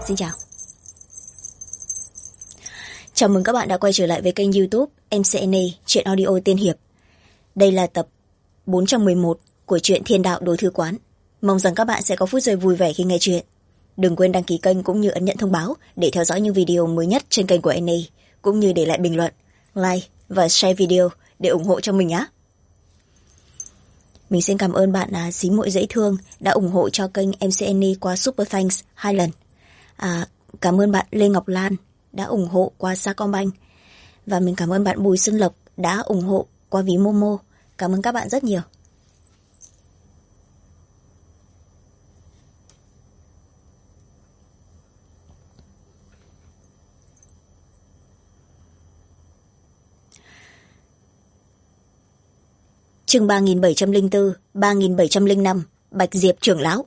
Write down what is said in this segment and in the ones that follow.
Xin chào. Chào mừng các bạn đã quay trở lại với kênh YouTube MCNA Truyện Audio Tiên Hiệp. Đây là tập 411 của truyện Thiên Đạo Đồ Thư Quán. Mong rằng các bạn sẽ có phút giây vui vẻ khi nghe chuyện. Đừng quên đăng ký kênh cũng như ấn nhận thông báo để theo dõi những video mới nhất trên kênh của NA, cũng như để lại bình luận, like và share video để ủng hộ cho mình nhé. Mình xin cảm ơn bạn Xí Muội Dễ Thương đã ủng hộ cho kênh MCNA qua Super Thanks 2 lần. Cảm ơn bạn Lê Ngọc Lan đã ủng hộ qua Sacombank. Và mình cảm ơn bạn Bùi Xuân Lộc đã ủng hộ qua ví Momo. Cảm ơn các bạn rất nhiều. Chương 3704, 3705, Bạch Diệp trưởng lão.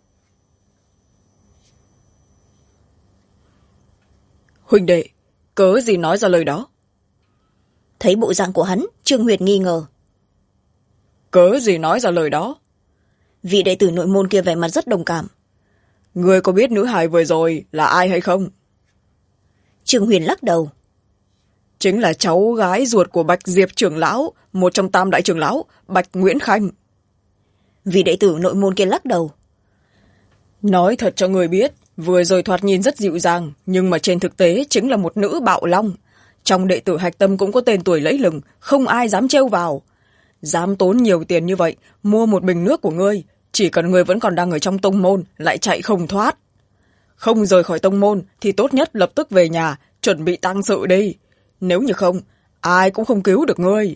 Huynh đệ, cớ gì nói ra lời đó? Thấy bộ dạng của hắn, Trương Huyệt nghi ngờ. Cớ gì nói ra lời đó? Vị đệ tử nội môn kia vẻ mặt rất đồng cảm. Ngươi có biết nữ hài vừa rồi là ai hay không? Trương Huyền lắc đầu. Chính là cháu gái ruột của Bạch Diệp trưởng lão, một trong tam đại trưởng lão, Bạch Nguyễn Khanh. Vị đệ tử nội môn kia lắc đầu. Nói thật cho người biết, vừa rồi thoạt nhìn rất dịu dàng, nhưng mà trên thực tế chính là một nữ bạo long. Trong đệ tử hạch tâm cũng có tên tuổi lẫy lừng, không ai dám trêu vào. Dám tốn nhiều tiền như vậy, mua một bình nước của ngươi, chỉ cần ngươi vẫn còn đang ở trong tông môn, lại chạy không thoát. Không rời khỏi tông môn thì tốt nhất lập tức về nhà, chuẩn bị tang sự đi. Nếu như không, ai cũng không cứu được ngươi.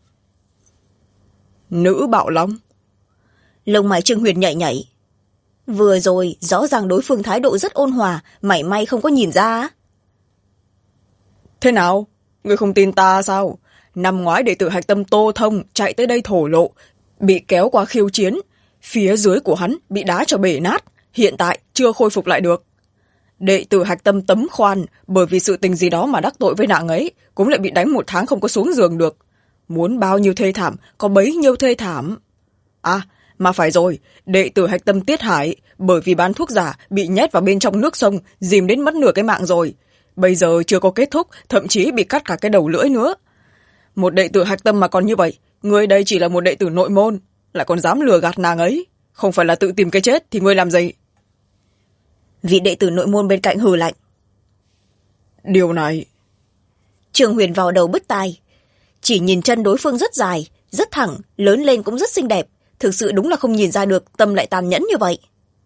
Nữ bạo long. Lông mày Trương Huyền nhảy nhảy. Vừa rồi rõ ràng đối phương thái độ rất ôn hòa, mảy may không có nhìn ra. Thế nào? Ngươi không tin ta sao? Năm ngoái đệ tử hạch tâm Tô Thông chạy tới đây thổ lộ, bị kéo qua khiêu chiến. Phía dưới của hắn bị đá cho bể nát, hiện tại chưa khôi phục lại được. Đệ tử hạch tâm Tấm Khoan bởi vì sự tình gì đó mà đắc tội với nàng ấy, cũng lại bị đánh 1 tháng không có xuống giường được. Muốn bao nhiêu thê thảm, có bấy nhiêu thê thảm. À, mà phải rồi, đệ tử hạch tâm Tiết Hải bởi vì bán thuốc giả bị nhét vào bên trong nước sông, dìm đến mất nửa cái mạng rồi. Bây giờ chưa có kết thúc, thậm chí bị cắt cả cái đầu lưỡi nữa. Một đệ tử hạch tâm mà còn như vậy, ngươi đây chỉ là một đệ tử nội môn, lại còn dám lừa gạt nàng ấy. Không phải là tự tìm cái chết thì ngươi làm gì? Vị đệ tử nội môn bên cạnh hừ lạnh. Điều này... Trương Huyền vào đầu bứt tai. Chỉ nhìn chân đối phương rất dài, rất thẳng, lớn lên cũng rất xinh đẹp. Thực sự đúng là không nhìn ra được tâm lại tàn nhẫn như vậy.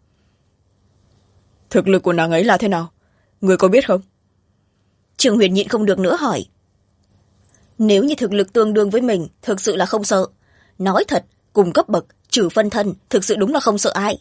Thực lực của nàng ấy là thế nào? Ngươi có biết không? Trương Huyền nhịn không được nữa hỏi. Nếu như thực lực tương đương với mình, thực sự là không sợ. Nói thật, cùng cấp bậc, trừ phân thân, thực sự đúng là không sợ ai.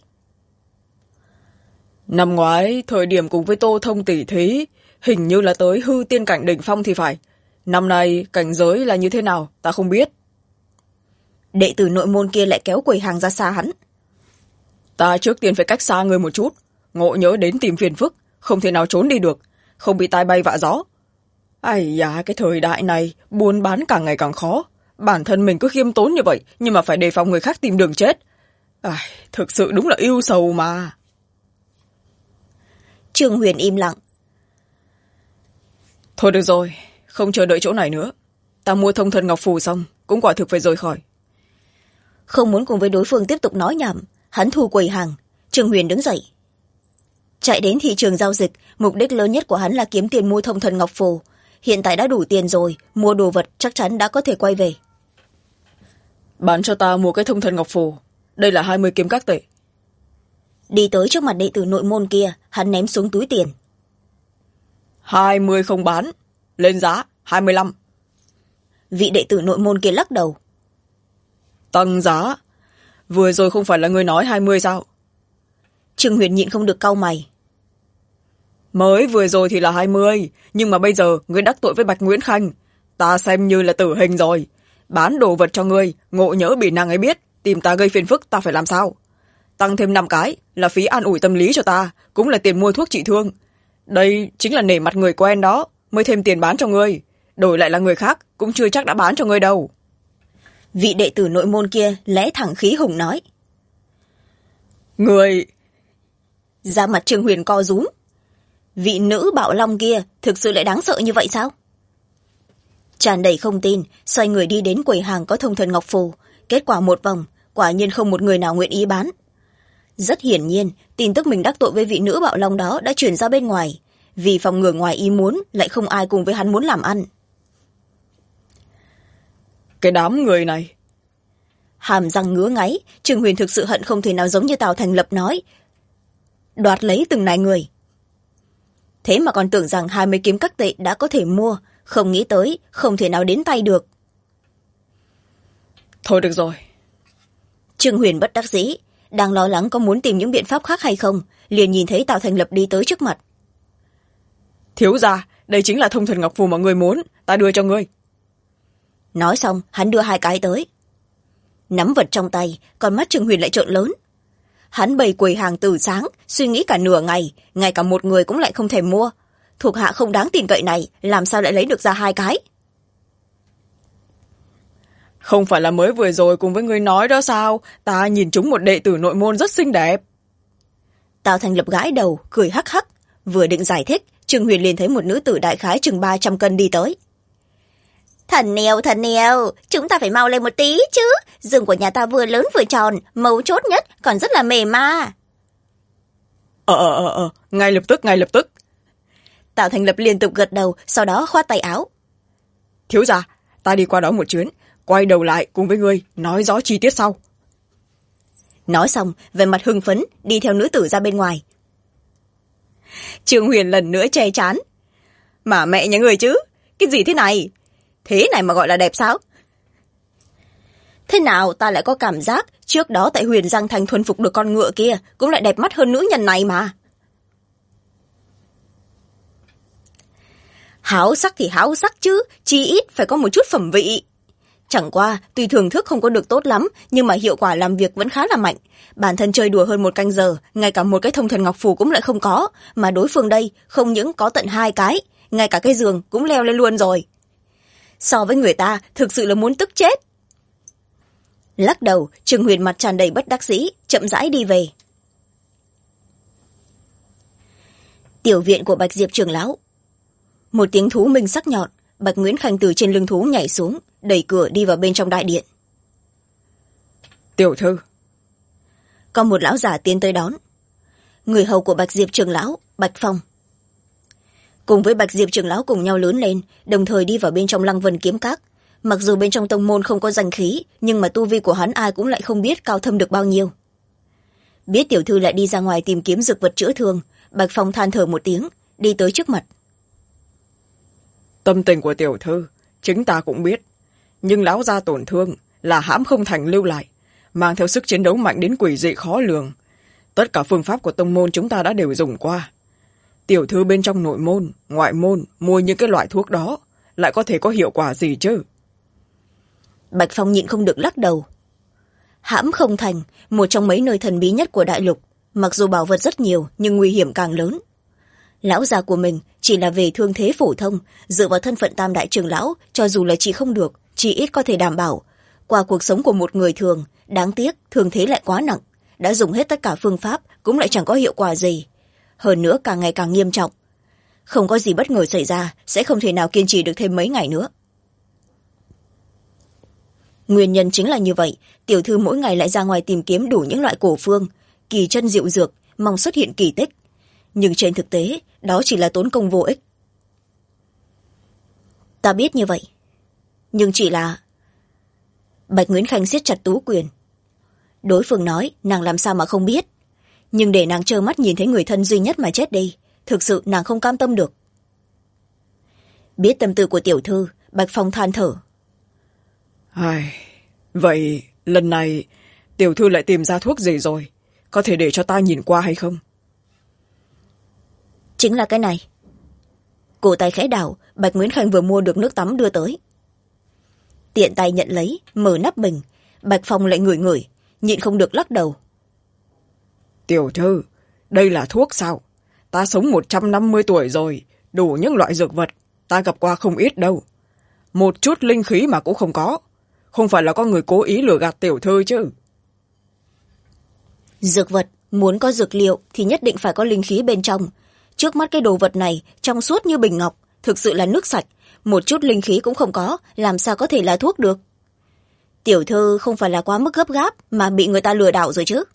Năm ngoái, thời điểm cùng với Tô Thông tỷ thí, hình như là tới hư tiên cảnh đỉnh phong thì phải. Năm nay, cảnh giới là như thế nào, ta không biết. Đệ tử nội môn kia lại kéo quầy hàng ra xa hắn. Ta trước tiên phải cách xa ngươi một chút, ngộ nhớ đến tìm phiền phức, không thể nào trốn đi được, không bị tai bay vạ gió. Ai da, cái thời đại này, buôn bán càng ngày càng khó. Bản thân mình cứ khiêm tốn như vậy, nhưng mà phải đề phòng người khác tìm đường chết. Thực sự đúng là yêu sầu mà. Trương Huyền im lặng. Thôi được rồi, không chờ đợi chỗ này nữa. Ta mua thông thần ngọc phù xong, cũng quả thực phải rời khỏi. Không muốn cùng với đối phương tiếp tục nói nhảm, hắn thu quầy hàng. Trương Huyền đứng dậy. Chạy đến thị trường giao dịch, mục đích lớn nhất của hắn là kiếm tiền mua thông thần ngọc phù. Hiện tại đã đủ tiền rồi, mua đồ vật chắc chắn đã có thể quay về. Bán cho ta mua cái thông thần ngọc phù. Đây là 20 kiếm các tệ. Đi tới trước mặt đệ tử nội môn kia, hắn ném xuống túi tiền. 20 không bán. Lên giá, 25. Vị đệ tử nội môn kia lắc đầu. Tăng giá. Vừa rồi không phải là ngươi nói 20 sao? Trương Huyền nhịn không được cau mày. Mới vừa rồi thì là 20, nhưng mà bây giờ ngươi đắc tội với Bạch Nguyễn Khanh. Ta xem như là tử hình rồi. Bán đồ vật cho ngươi, ngộ nhỡ bị nàng ấy biết, tìm ta gây phiền phức, ta phải làm sao? Tăng thêm 5 cái là phí an ủi tâm lý cho ta, cũng là tiền mua thuốc trị thương. Đây chính là nể mặt người quen đó, mới thêm tiền bán cho ngươi. Đổi lại là người khác, cũng chưa chắc đã bán cho ngươi đâu. Vị đệ tử nội môn kia lẽ thẳng khí hùng nói. Người... Da mặt Trương Huyền co rúm. vị nữ bạo long kia thực sự lại đáng sợ như vậy sao? Tràn đầy không tin, xoay người đi đến quầy hàng có thông thần ngọc phù. Kết quả một vòng, quả nhiên không một người nào nguyện ý bán. Rất hiển nhiên, tin tức mình đắc tội với vị nữ bạo long đó đã truyền ra bên ngoài. Vì phòng ngừa ngoài ý muốn, lại không ai cùng với hắn muốn làm ăn. Cái đám người này. Hàm răng ngứa ngáy, Trương Huyền thực sự hận không thể nào giống như Tào Thành Lập nói. Đoạt lấy từng này người. Thế mà còn tưởng rằng 20 kiếm các tệ đã có thể mua, không nghĩ tới, không thể nào đến tay được. Thôi được rồi. Trương Huyền bất đắc dĩ, đang lo lắng có muốn tìm những biện pháp khác hay không, liền nhìn thấy Tào Thành Lập đi tới trước mặt. Thiếu gia, đây chính là thông thần ngọc phù mà ngươi muốn, ta đưa cho ngươi. Nói xong, hắn đưa 2 cái tới. Nắm vật trong tay, con mắt Trương Huyền lại trợn lớn. Hắn bày quầy hàng từ sáng, suy nghĩ cả nửa ngày, ngay cả một người cũng lại không thèm mua. Thuộc hạ không đáng tin cậy này, làm sao lại lấy được ra 2 cái? Không phải là mới vừa rồi cùng với ngươi nói đó sao, ta nhìn trúng một đệ tử nội môn rất xinh đẹp. Tào Thành Lập gãi đầu, cười hắc hắc. Vừa định giải thích, Trương Huyền liền thấy một nữ tử đại khái chừng 300 cân đi tới. Thần nèo, chúng ta phải mau lên một tí chứ. Rừng của nhà ta vừa lớn vừa tròn, mấu chốt nhất còn rất là mềm mà. Ngay lập tức. Tào Thành Lập liên tục gật đầu, sau đó khoát tay áo. Thiếu gia, ta đi qua đó một chuyến, quay đầu lại cùng với ngươi, nói rõ chi tiết sau. Nói xong, về mặt hưng phấn, đi theo nữ tử ra bên ngoài. Trương Huyền lần nữa che chán. Mà mẹ nhà người chứ, cái gì thế này? Thế này mà gọi là đẹp sao? Thế nào ta lại có cảm giác trước đó tại Huyền Giang Thành thuần phục được con ngựa kia cũng lại đẹp mắt hơn nữ nhân này mà. Háo sắc thì háo sắc chứ, chi ít phải có một chút phẩm vị. Chẳng qua, tuy thưởng thức không có được tốt lắm, nhưng mà hiệu quả làm việc vẫn khá là mạnh. Bản thân chơi đùa hơn 1 canh giờ, ngay cả một cái thông thần ngọc phù cũng lại không có, mà đối phương đây không những có tận 2 cái, ngay cả cái giường cũng leo lên luôn rồi. So với người ta, thực sự là muốn tức chết. Lắc đầu, Trương Huyền mặt tràn đầy bất đắc dĩ, chậm rãi đi về. Tiểu viện của Bạch Diệp trưởng lão. Một tiếng thú minh sắc nhọn, Bạch Nguyễn Khanh từ trên lưng thú nhảy xuống, đẩy cửa đi vào bên trong đại điện. Tiểu thư. Có một lão giả tiến tới đón. Người hầu của Bạch Diệp trưởng lão, Bạch Phong. Cùng với Bạch Diệp trưởng lão cùng nhau lớn lên, đồng thời đi vào bên trong Lăng Vân kiếm các. Mặc dù bên trong tông môn không có danh khí, nhưng mà tu vi của hắn ai cũng lại không biết cao thâm được bao nhiêu. Biết tiểu thư lại đi ra ngoài tìm kiếm dược vật chữa thương, Bạch Phong than thở một tiếng, đi tới trước mặt. Tâm tình của tiểu thư, chính ta cũng biết. Nhưng lão gia tổn thương là hãm không thành lưu lại, mang theo sức chiến đấu mạnh đến quỷ dị khó lường. Tất cả phương pháp của tông môn chúng ta đã đều dùng qua. Tiểu thư bên trong nội môn, ngoại môn mua những cái loại thuốc đó, lại có thể có hiệu quả gì chứ? Bạch Phong nhịn không được lắc đầu. Hãm không thành, một trong mấy nơi thần bí nhất của đại lục, mặc dù bảo vật rất nhiều nhưng nguy hiểm càng lớn. Lão già của mình chỉ là về thương thế phổ thông, dựa vào thân phận tam đại trưởng lão, cho dù là trị không được, chỉ ít có thể đảm bảo qua cuộc sống của một người thường. Đáng tiếc thương thế lại quá nặng, đã dùng hết tất cả phương pháp cũng lại chẳng có hiệu quả gì, hơn nữa càng ngày càng nghiêm trọng. Không có gì bất ngờ xảy ra, sẽ không thể nào kiên trì được thêm mấy ngày nữa. Nguyên nhân chính là như vậy, tiểu thư mỗi ngày lại ra ngoài tìm kiếm đủ những loại cổ phương, kỳ chân diệu dược, mong xuất hiện kỳ tích. Nhưng trên thực tế, đó chỉ là tốn công vô ích. Ta biết như vậy, nhưng chỉ là... Bạch Nguyễn Khanh siết chặt tú quyền. Đối phương nói, nàng làm sao mà không biết. Nhưng để nàng trơ mắt nhìn thấy người thân duy nhất mà chết đi, thực sự nàng không cam tâm được. Biết tâm tư của tiểu thư, Bạch Phong than thở. Vậy lần này tiểu thư lại tìm ra thuốc gì rồi? Có thể để cho ta nhìn qua hay không? Chính là cái này. Cổ tay khẽ đảo, Bạch Nguyễn Khanh vừa mua được nước tắm đưa tới. Tiện tay nhận lấy, mở nắp bình. Bạch Phong lại ngửi ngửi, nhịn không được lắc đầu. Tiểu thư, đây là thuốc sao? Ta sống 150 tuổi rồi, đủ những loại dược vật, ta gặp qua không ít đâu. Một chút linh khí mà cũng không có. Không phải là có người cố ý lừa gạt tiểu thư chứ? Dược vật, muốn có dược liệu thì nhất định phải có linh khí bên trong. trước mắt cái đồ vật này trong suốt như bình ngọc, thực sự là nước sạch, một chút linh khí cũng không có, làm sao có thể là thuốc được. Tiểu thư không phải là quá mức gấp gáp mà bị người ta lừa đảo rồi chứ?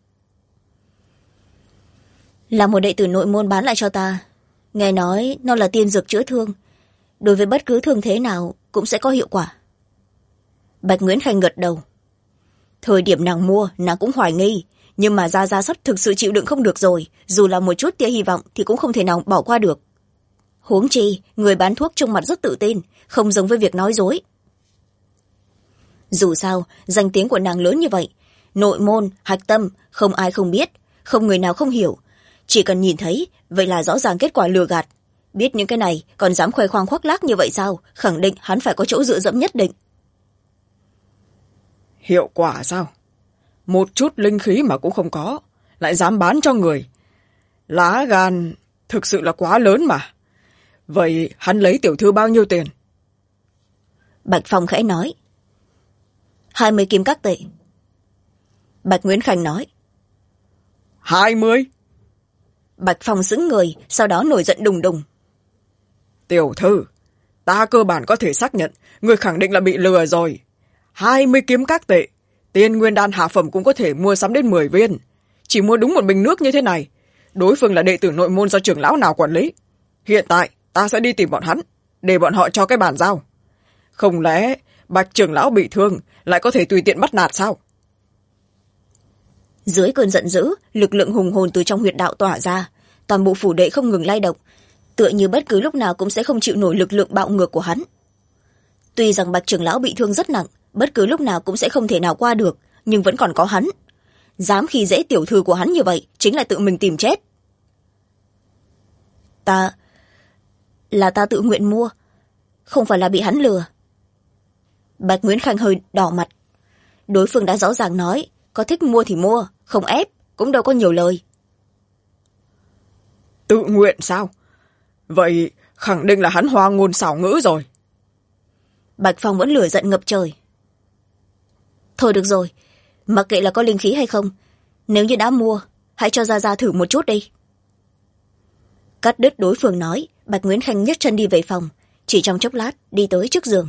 Là một đệ tử nội môn bán lại cho ta, nghe nói nó là tiên dược chữa thương, đối với bất cứ thương thế nào cũng sẽ có hiệu quả. Bạch Nguyễn Khanh gật đầu. Thời điểm nàng mua nàng cũng hoài nghi, nhưng mà gia sắp thực sự chịu đựng không được rồi, dù là một chút tia hy vọng thì cũng không thể nào bỏ qua được. Huống chi người bán thuốc trông mặt rất tự tin, không giống với việc nói dối. Dù sao danh tiếng của nàng lớn như vậy, nội môn hạch tâm không ai không biết, không người nào không hiểu, chỉ cần nhìn thấy vậy là rõ ràng kết quả lừa gạt. Biết những cái này còn dám khoe khoang khoác lác như vậy sao? Khẳng định hắn phải có chỗ dựa dẫm nhất định. Hiệu quả sao? Một chút linh khí mà cũng không có, lại dám bán cho người. Lá gan thực sự là quá lớn mà. Vậy hắn lấy tiểu thư bao nhiêu tiền? Bạch Phong khẽ nói. 20 kim các tệ. Bạch Nguyễn Khanh nói. 20? Bạch Phong sững người, sau đó nổi giận đùng đùng. Tiểu thư, ta cơ bản có thể xác nhận người khẳng định là bị lừa rồi. 20 kiếm các tệ, tiên nguyên đan hạ phẩm cũng có thể mua sắm đến 10 viên. Chỉ mua đúng một bình nước như thế này. Đối phương là đệ tử nội môn do trưởng lão nào quản lý. Hiện tại ta sẽ đi tìm bọn hắn, để bọn họ cho cái bàn giao. Không lẽ Bạch trưởng lão bị thương lại có thể tùy tiện bắt nạt sao? Dưới cơn giận dữ, lực lượng hùng hồn từ trong huyệt đạo tỏa ra, toàn bộ phủ đệ không ngừng lay động, tựa như bất cứ lúc nào cũng sẽ không chịu nổi lực lượng bạo ngược của hắn. Tuy rằng Bạch trưởng lão bị thương rất nặng, bất cứ lúc nào cũng sẽ không thể nào qua được, nhưng vẫn còn có hắn. Dám khi dễ tiểu thư của hắn như vậy chính là tự mình tìm chết. Ta tự nguyện mua, không phải là bị hắn lừa. Bạch Nguyễn Khanh hơi đỏ mặt. Đối phương đã rõ ràng nói có thích mua thì mua, không ép, cũng đâu có nhiều lời. Tự nguyện sao? Vậy khẳng định là hắn hoa ngôn xảo ngữ rồi. Bạch Phong vẫn lửa giận ngập trời. Thôi được rồi, mặc kệ là có linh khí hay không, nếu như đã mua, hãy cho ra thử một chút đi. Cắt đứt đối phương nói, Bạch Nguyễn Khanh nhấc chân đi về phòng, chỉ trong chốc lát đi tới trước giường.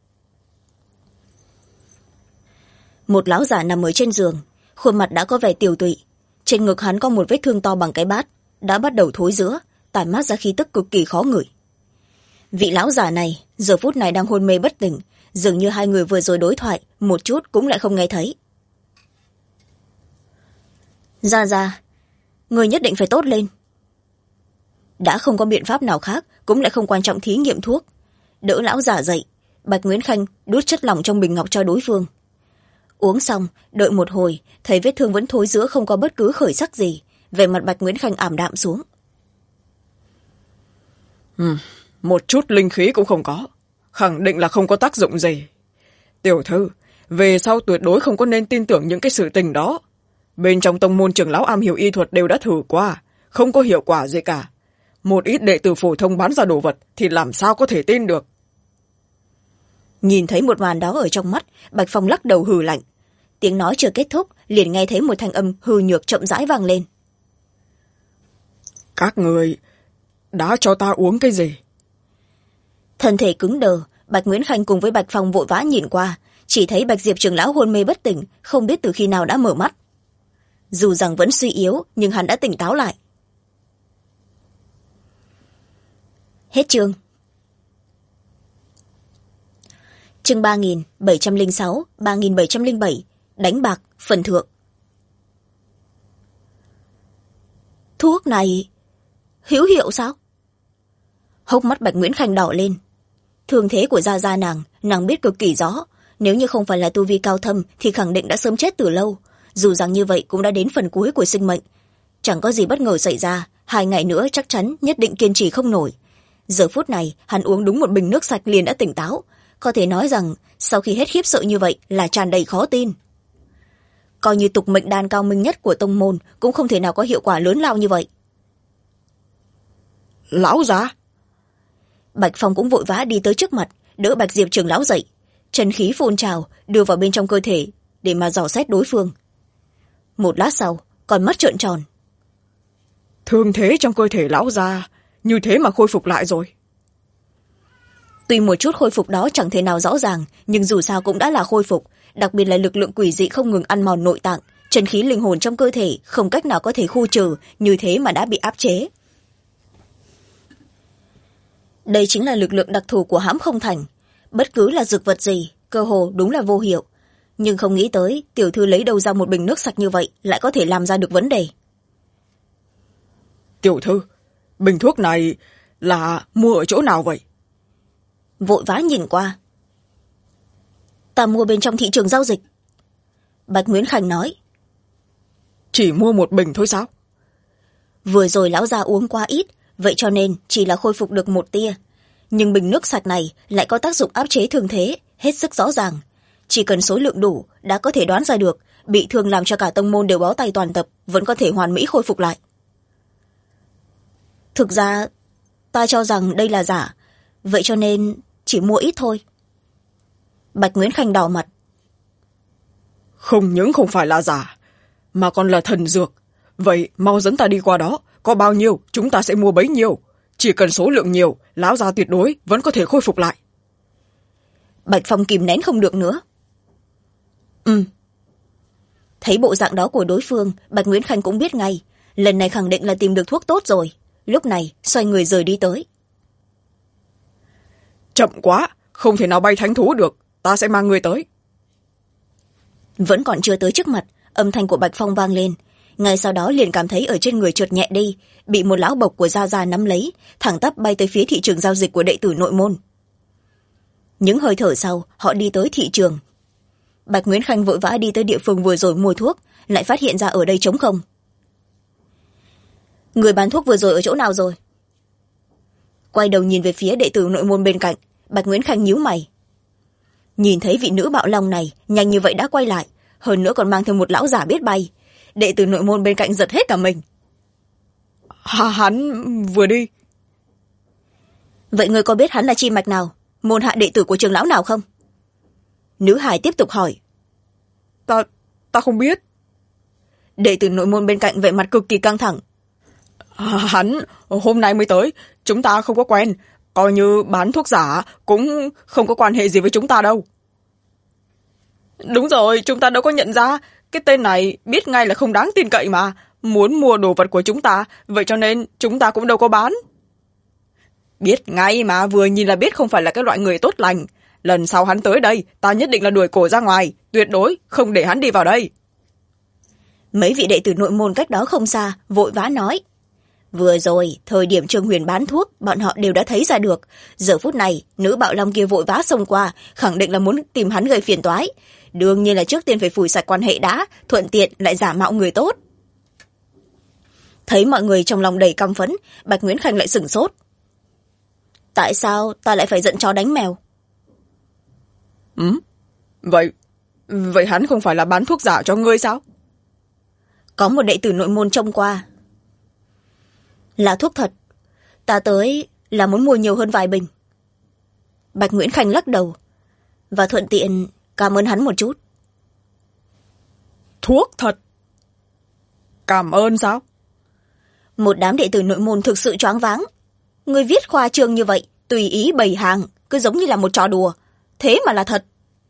Một lão già nằm ở trên giường, khuôn mặt đã có vẻ tiều tụy, trên ngực hắn có một vết thương to bằng cái bát, đã bắt đầu thối rữa, tản mát ra khí tức cực kỳ khó ngửi. Vị lão già này giờ phút này đang hôn mê bất tỉnh, dường như hai người vừa rồi đối thoại một chút cũng lại không nghe thấy. Ra người nhất định phải tốt lên. Đã không có biện pháp nào khác, cũng lại không quan trọng thí nghiệm thuốc. Đỡ lão già dậy, Bạch Nguyễn Khanh đút chất lỏng trong bình ngọc cho đối phương. Uống xong, đợi một hồi, thấy vết thương vẫn thối rữa không có bất cứ khởi sắc gì, vẻ mặt Bạch Nguyễn Khanh ảm đạm xuống. Một chút linh khí cũng không có, khẳng định là không có tác dụng gì. Tiểu thư, về sau tuyệt đối không có nên tin tưởng những cái sự tình đó. Bên trong tông môn trưởng lão am hiểu y thuật đều đã thử qua, không có hiệu quả gì cả. Một ít đệ tử phổ thông bán ra đồ vật thì làm sao có thể tin được. Nhìn thấy một màn đó ở trong mắt, Bạch Phong lắc đầu hừ lạnh. Tiếng nói chưa kết thúc, liền nghe thấy một thanh âm hư nhược chậm rãi vang lên. Các người đã cho ta uống cái gì? Thân thể cứng đờ, Bạch Nguyễn Khanh cùng với Bạch Phong vội vã nhìn qua, chỉ thấy Bạch Diệp trưởng lão hôn mê bất tỉnh, không biết từ khi nào đã mở mắt. Dù rằng vẫn suy yếu, nhưng hắn đã tỉnh táo lại. Hết chương. Chương 3706, 3707, đánh bạc, phần thượng. Thuốc này hữu hiệu sao? Hốc mắt Bạch Nguyễn Khanh đỏ lên. Thương thế của gia nàng biết cực kỳ rõ, nếu như không phải là tu vi cao thâm thì khẳng định đã sớm chết từ lâu, dù rằng như vậy cũng đã đến phần cuối của sinh mệnh. Chẳng có gì bất ngờ xảy ra, 2 ngày nữa chắc chắn nhất định kiên trì không nổi. Giờ phút này hắn uống đúng một bình nước sạch liền đã tỉnh táo, có thể nói rằng sau khi hết khiếp sợ như vậy là tràn đầy khó tin. Coi như tục mệnh đan cao minh nhất của tông môn cũng không thể nào có hiệu quả lớn lao như vậy. Lão già! Bạch Phong cũng vội vã đi tới trước mặt, đỡ Bạch Diệp trưởng lão dậy, chân khí phun trào đưa vào bên trong cơ thể để mà dò xét đối phương. Một lát sau, con mắt trợn tròn. Thương thế trong cơ thể lão già như thế mà khôi phục lại rồi. Tuy một chút khôi phục đó chẳng thể nào rõ ràng, nhưng dù sao cũng đã là khôi phục, đặc biệt là lực lượng quỷ dị không ngừng ăn mòn nội tạng, chân khí linh hồn trong cơ thể không cách nào có thể khu trừ, như thế mà đã bị áp chế. Đây chính là lực lượng đặc thù của hãm không thành. Bất cứ là dược vật gì, cơ hồ đúng là vô hiệu. Nhưng không nghĩ tới tiểu thư lấy đâu ra một bình nước sạch như vậy lại có thể làm ra được vấn đề. Tiểu thư, bình thuốc này là mua ở chỗ nào vậy? Vội vã nhìn qua. Ta mua bên trong thị trường giao dịch. Bạch Nguyễn Khanh nói. Chỉ mua một bình thôi sao? Vừa rồi lão già uống quá ít, vậy cho nên chỉ là khôi phục được một tia. Nhưng bình nước sạch này lại có tác dụng áp chế thương thế, hết sức rõ ràng. Chỉ cần số lượng đủ, đã có thể đoán ra được, bị thương làm cho cả tông môn đều bó tay toàn tập, vẫn có thể hoàn mỹ khôi phục lại. Thực ra, ta cho rằng đây là giả, vậy cho nên chỉ mua ít thôi. Bạch Nguyễn Khanh đỏ mặt. Không những không phải là giả, mà còn là thần dược. Vậy mau dẫn ta đi qua đó, có bao nhiêu chúng ta sẽ mua bấy nhiêu. Chỉ cần số lượng nhiều, lão già tuyệt đối vẫn có thể khôi phục lại. Bạch Phong kìm nén không được nữa. Thấy bộ dạng đó của đối phương, Bạch Nguyễn Khanh cũng biết ngay, lần này khẳng định là tìm được thuốc tốt rồi. Lúc này xoay người rời đi tới. Chậm quá, không thể nào bay thánh thú được, ta sẽ mang người tới. Vẫn còn chưa tới trước mặt, âm thanh của Bạch Phong vang lên. Ngay sau đó liền cảm thấy ở trên người trượt nhẹ đi, bị một lão bộc của Gia Gia nắm lấy, thẳng tắp bay tới phía thị trường giao dịch của đệ tử nội môn. Những hơi thở sau, họ đi tới thị trường. Bạch Nguyễn Khanh vội vã đi tới địa phương vừa rồi mua thuốc, lại phát hiện ra ở đây trống không. Người bán thuốc vừa rồi ở chỗ nào rồi? Quay đầu nhìn về phía đệ tử nội môn bên cạnh, Bạch Nguyễn Khanh nhíu mày. Nhìn thấy vị nữ bạo long này nhanh như vậy đã quay lại, hơn nữa còn mang theo một lão giả biết bay. Đệ tử nội môn bên cạnh giật hết cả mình. Hắn vừa đi. Vậy người có biết hắn là chi mạch nào, môn hạ đệ tử của trường lão nào không? Nữ hài tiếp tục hỏi. Ta không biết. Đệ tử nội môn bên cạnh vẻ mặt cực kỳ căng thẳng. Hắn hôm nay mới tới, chúng ta không có quen, coi như bán thuốc giả cũng không có quan hệ gì với chúng ta đâu. Đúng rồi, chúng ta đâu có nhận ra, cái tên này biết ngay là không đáng tin cậy mà, muốn mua đồ vật của chúng ta, vậy cho nên chúng ta cũng đâu có bán. Biết ngay mà, vừa nhìn là biết không phải là cái loại người tốt lành. Lần sau hắn tới đây, ta nhất định là đuổi cổ ra ngoài, tuyệt đối không để hắn đi vào đây. Mấy vị đệ tử nội môn cách đó không xa, vội vã nói. Vừa rồi, thời điểm Trương Huyền bán thuốc, bọn họ đều đã thấy ra được. Giờ phút này, nữ bạo long kia vội vã xông qua, khẳng định là muốn tìm hắn gây phiền toái. Đương nhiên là trước tiên phải phủi sạch quan hệ đã, thuận tiện lại giả mạo người tốt. Thấy mọi người trong lòng đầy căm phẫn, Bạch Nguyễn Khanh lại sửng sốt. Tại sao ta lại phải giận chó đánh mèo? Vậy hắn không phải là bán thuốc giả cho ngươi sao? Có một đệ tử nội môn trông qua. Là thuốc thật. Ta tới là muốn mua nhiều hơn vài bình. Bạch Nguyễn Khanh lắc đầu. Và thuận tiện cảm ơn hắn một chút. Thuốc thật? Cảm ơn sao? Một đám đệ tử nội môn thực sự choáng váng. Người viết khoa trương như vậy, tùy ý bày hàng, cứ giống như là một trò đùa. Thế mà là thật.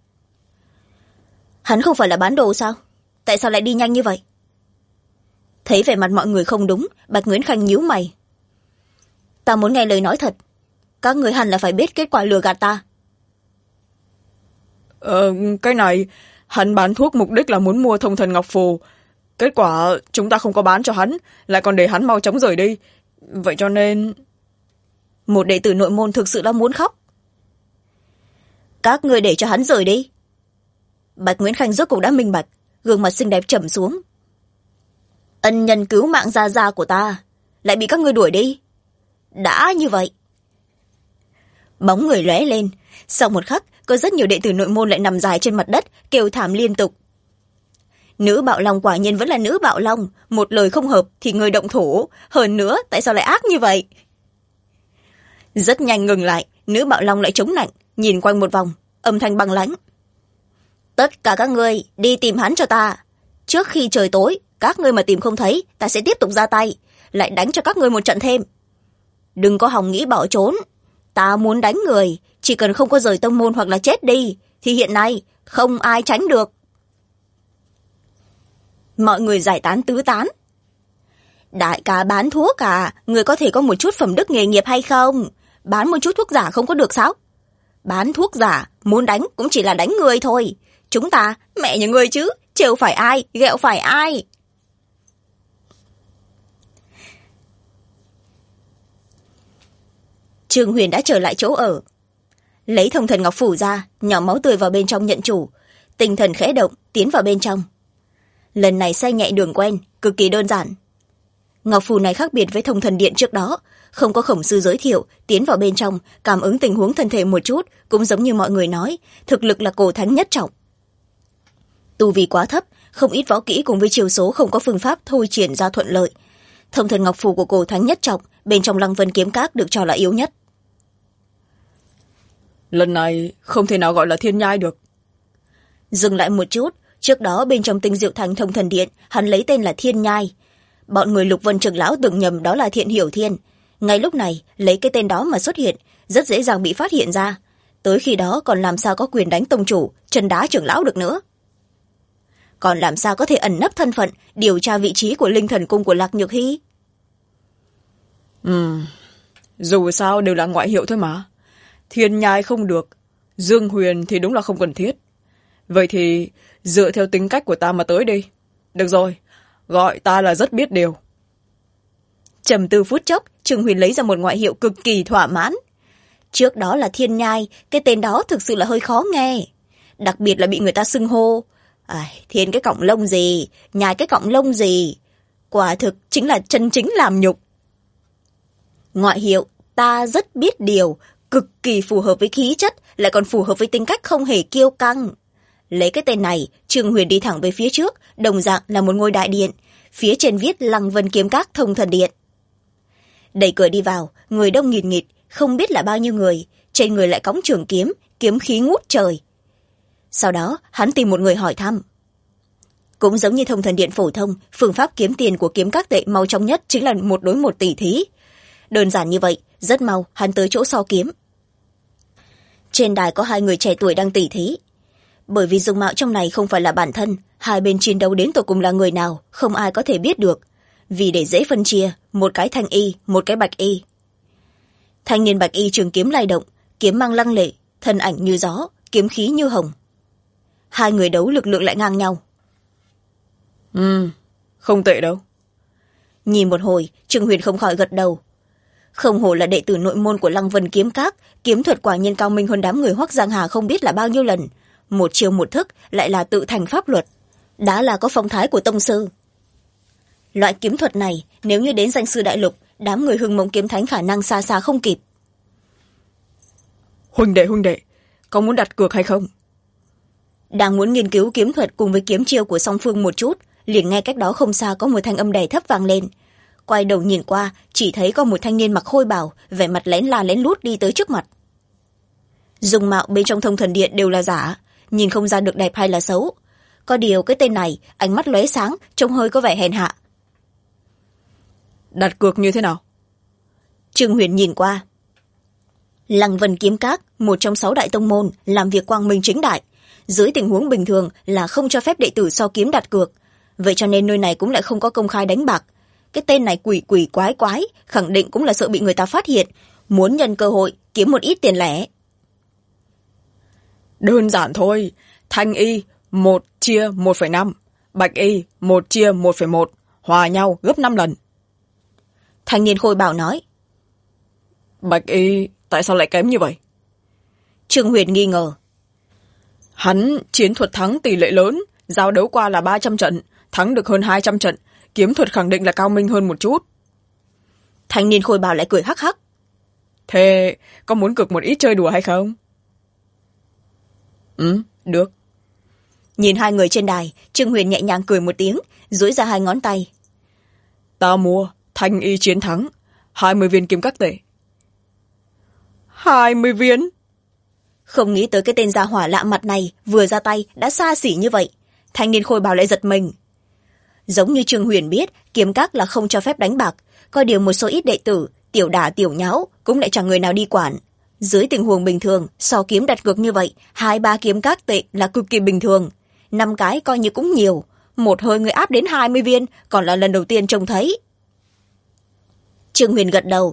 Hắn không phải là bán đồ sao? Tại sao lại đi nhanh như vậy? Thấy vẻ mặt mọi người không đúng, Bạch Nguyễn Khanh nhíu mày. Ta muốn nghe lời nói thật. Các người hẳn là phải biết kết quả lừa gạt ta. Cái này, hắn bán thuốc mục đích là muốn mua thông thần ngọc phù. Kết quả chúng ta không có bán cho hắn, lại còn để hắn mau chóng rời đi. Vậy cho nên... Một đệ tử nội môn thực sự là muốn khóc. Các người để cho hắn rời đi. Bạch Nguyễn Khanh rốt cuộc đã minh bạch, gương mặt xinh đẹp trầm xuống. Ân nhân cứu mạng Gia Gia của ta lại bị các ngươi đuổi đi. Đã như vậy. Bóng người lóe lên, sau một khắc có rất nhiều đệ tử nội môn lại nằm dài trên mặt đất kêu thảm liên tục. Nữ bạo long quả nhiên vẫn là nữ bạo long, một lời không hợp thì người động thủ, hơn nữa tại sao lại ác như vậy? Rất nhanh ngừng lại, nữ bạo long lại chống nạnh, nhìn quanh một vòng, âm thanh băng lãnh. Tất cả các ngươi đi tìm hắn cho ta. Trước khi trời tối, các ngươi mà tìm không thấy, ta sẽ tiếp tục ra tay, lại đánh cho các ngươi một trận thêm. đừng có hòng nghĩ bỏ trốn. Ta muốn đánh người, chỉ cần không có rời tông môn hoặc là chết đi, thì hiện nay không ai tránh được. Mọi người giải tán tứ tán. Đại ca bán thuốc à, người có thể có một chút phẩm đức nghề nghiệp hay không? Bán một chút thuốc giả không có được sao? Bán thuốc giả, muốn đánh cũng chỉ là đánh người thôi. Chúng ta, mẹ nhà người chứ, trêu phải ai, ghẹo phải ai. Trương Huyền đã trở lại chỗ ở. Lấy thông thần ngọc phủ ra, nhỏ máu tươi vào bên trong nhận chủ. Tinh thần khẽ động, tiến vào bên trong. Lần này xe nhẹ đường quen, cực kỳ đơn giản. Ngọc phù này khác biệt với thông thần điện trước đó, không có khổng sư giới thiệu, tiến vào bên trong, cảm ứng tình huống thân thể một chút, cũng giống như mọi người nói, thực lực là cổ thánh nhất trọng. Tu vi quá thấp, không ít võ kỹ cùng với chiêu số không có phương pháp thôi triển ra thuận lợi. Thông thần ngọc phù của cổ thánh nhất trọng, bên trong Lăng Vân kiếm các được cho là yếu nhất. Lần này không thể nào gọi là thiên nhai được. Dừng lại một chút, trước đó bên trong Tinh Diệu Thành thông thần điện, hắn lấy tên là thiên nhai. Bọn người Lục Vân trưởng lão tưởng nhầm đó là Thiện Hiểu Thiên. Ngay lúc này, lấy cái tên đó mà xuất hiện, rất dễ dàng bị phát hiện ra. Tới khi đó còn làm sao có quyền đánh tông chủ, chân đá trưởng lão được nữa. Còn làm sao có thể ẩn nấp thân phận, điều tra vị trí của linh thần cung của Lạc Nhược Hy? Dù sao đều là ngoại hiệu thôi mà. Thiên nhai không được, Dương Huyền thì đúng là không cần thiết. Vậy thì dựa theo tính cách của ta mà tới đi. Được rồi, gọi ta là rất biết điều. Trầm tư phút chốc, Trương Huyền lấy ra một ngoại hiệu cực kỳ thỏa mãn. Trước đó là thiên nhai, cái tên đó thực sự là hơi khó nghe. Đặc biệt là bị người ta xưng hô. Thiên cái cọng lông gì, nhai cái cọng lông gì. Quả thực chính là chân chính làm nhục. Ngoại hiệu ta rất biết điều, cực kỳ phù hợp với khí chất, lại còn phù hợp với tính cách không hề kiêu căng. Lấy cái tên này, Trương Huyền đi thẳng về phía trước, đồng dạng là một ngôi đại điện, phía trên viết Lăng Vân kiếm các thông thần điện. Đẩy cửa đi vào, người đông nghịt nghịt, không biết là bao nhiêu người, trên người lại cõng trường kiếm, kiếm khí ngút trời. Sau đó, hắn tìm một người hỏi thăm. Cũng giống như thông thần điện phổ thông, phương pháp kiếm tiền của kiếm các tệ mau chóng nhất chính là 1 đối 1 tỷ thí. Đơn giản như vậy, rất mau hắn tới chỗ so kiếm. Trên đài có 2 người trẻ tuổi đang tỉ thí. Bởi vì dung mạo trong này không phải là bản thân, hai bên chiến đấu đến tột cùng là người nào, không ai có thể biết được. Vì để dễ phân chia, một cái thanh y, một cái bạch y. Thanh niên bạch y trường kiếm lay động, kiếm mang lăng lệ, thân ảnh như gió, kiếm khí như hồng. 2 người đấu lực lượng lại ngang nhau. Không tệ đâu. Nhìn một hồi, Trương Huyền không khỏi gật đầu. Không hổ là đệ tử nội môn của Lăng Vân kiếm các, kiếm thuật quả nhiên cao minh hơn đám người Hoắc Giang Hà không biết là bao nhiêu lần. Một chiêu một thức lại là tự thành pháp luật, đã là có phong thái của tông sư. Loại kiếm thuật này nếu như đến danh sư đại lục, đám người Hưng Mộng kiếm thánh khả năng xa xa không kịp. Huynh đệ, có muốn đặt cược hay không? Đang muốn nghiên cứu kiếm thuật cùng với kiếm chiêu của song phương một chút, liền nghe cách đó không xa có một thanh âm đầy thấp vang lên. Quay đầu nhìn qua, chỉ thấy có một thanh niên mặc khôi bào, vẻ mặt lén la lén lút đi tới trước mặt. Dung mạo bên trong thông thần điện đều là giả, nhìn không ra được đẹp hay là xấu. Có điều cái tên này, ánh mắt lóe sáng, trông hơi có vẻ hèn hạ. Đặt cược như thế nào? Trương Huyền nhìn qua. Lăng Vân kiếm các, một trong 6 đại tông môn, làm việc quang minh chính đại. Dưới tình huống bình thường là không cho phép đệ tử so kiếm đặt cược. Vậy cho nên nơi này cũng lại không có công khai đánh bạc. Cái tên này quỷ quỷ quái quái, khẳng định cũng là sợ bị người ta phát hiện, muốn nhân cơ hội kiếm một ít tiền lẻ. Đơn giản thôi, thanh y 1/1,5, bạch y 1/1,1, hòa nhau gấp 5 lần. Thanh niên khôi bảo nói. Bạch y tại sao lại kém như vậy? Trương Huyền nghi ngờ. Hắn chiến thuật thắng tỷ lệ lớn, giao đấu qua là 300 trận, thắng được hơn 200 trận, kiếm thuật khẳng định là cao minh hơn một chút. Thanh niên khôi bảo lại cười hắc hắc. Thế có muốn cược một ít chơi đùa hay không? Được. Nhìn 2 người trên đài, Trương Huyền nhẹ nhàng cười một tiếng, duỗi ra 2 ngón tay. Ta mua thanh y chiến thắng 20 viên kim các tệ. 20 viên? Không nghĩ tới cái tên gia hỏa lạ mặt này vừa ra tay đã xa xỉ như vậy. Thanh niên khôi bảo lại giật mình. Giống như Trương Huyền biết, kiếm các là không cho phép đánh bạc, có điều một số ít đệ tử tiểu đả tiểu nháo cũng lại chẳng người nào đi quản. Dưới tình huống bình thường, so kiếm đặt cược như vậy, 2-3 kiếm các tệ là cực kỳ bình thường. 5 cái coi như cũng nhiều, một hơi người áp đến 20 viên, còn là lần đầu tiên trông thấy. Trương Huyền gật đầu.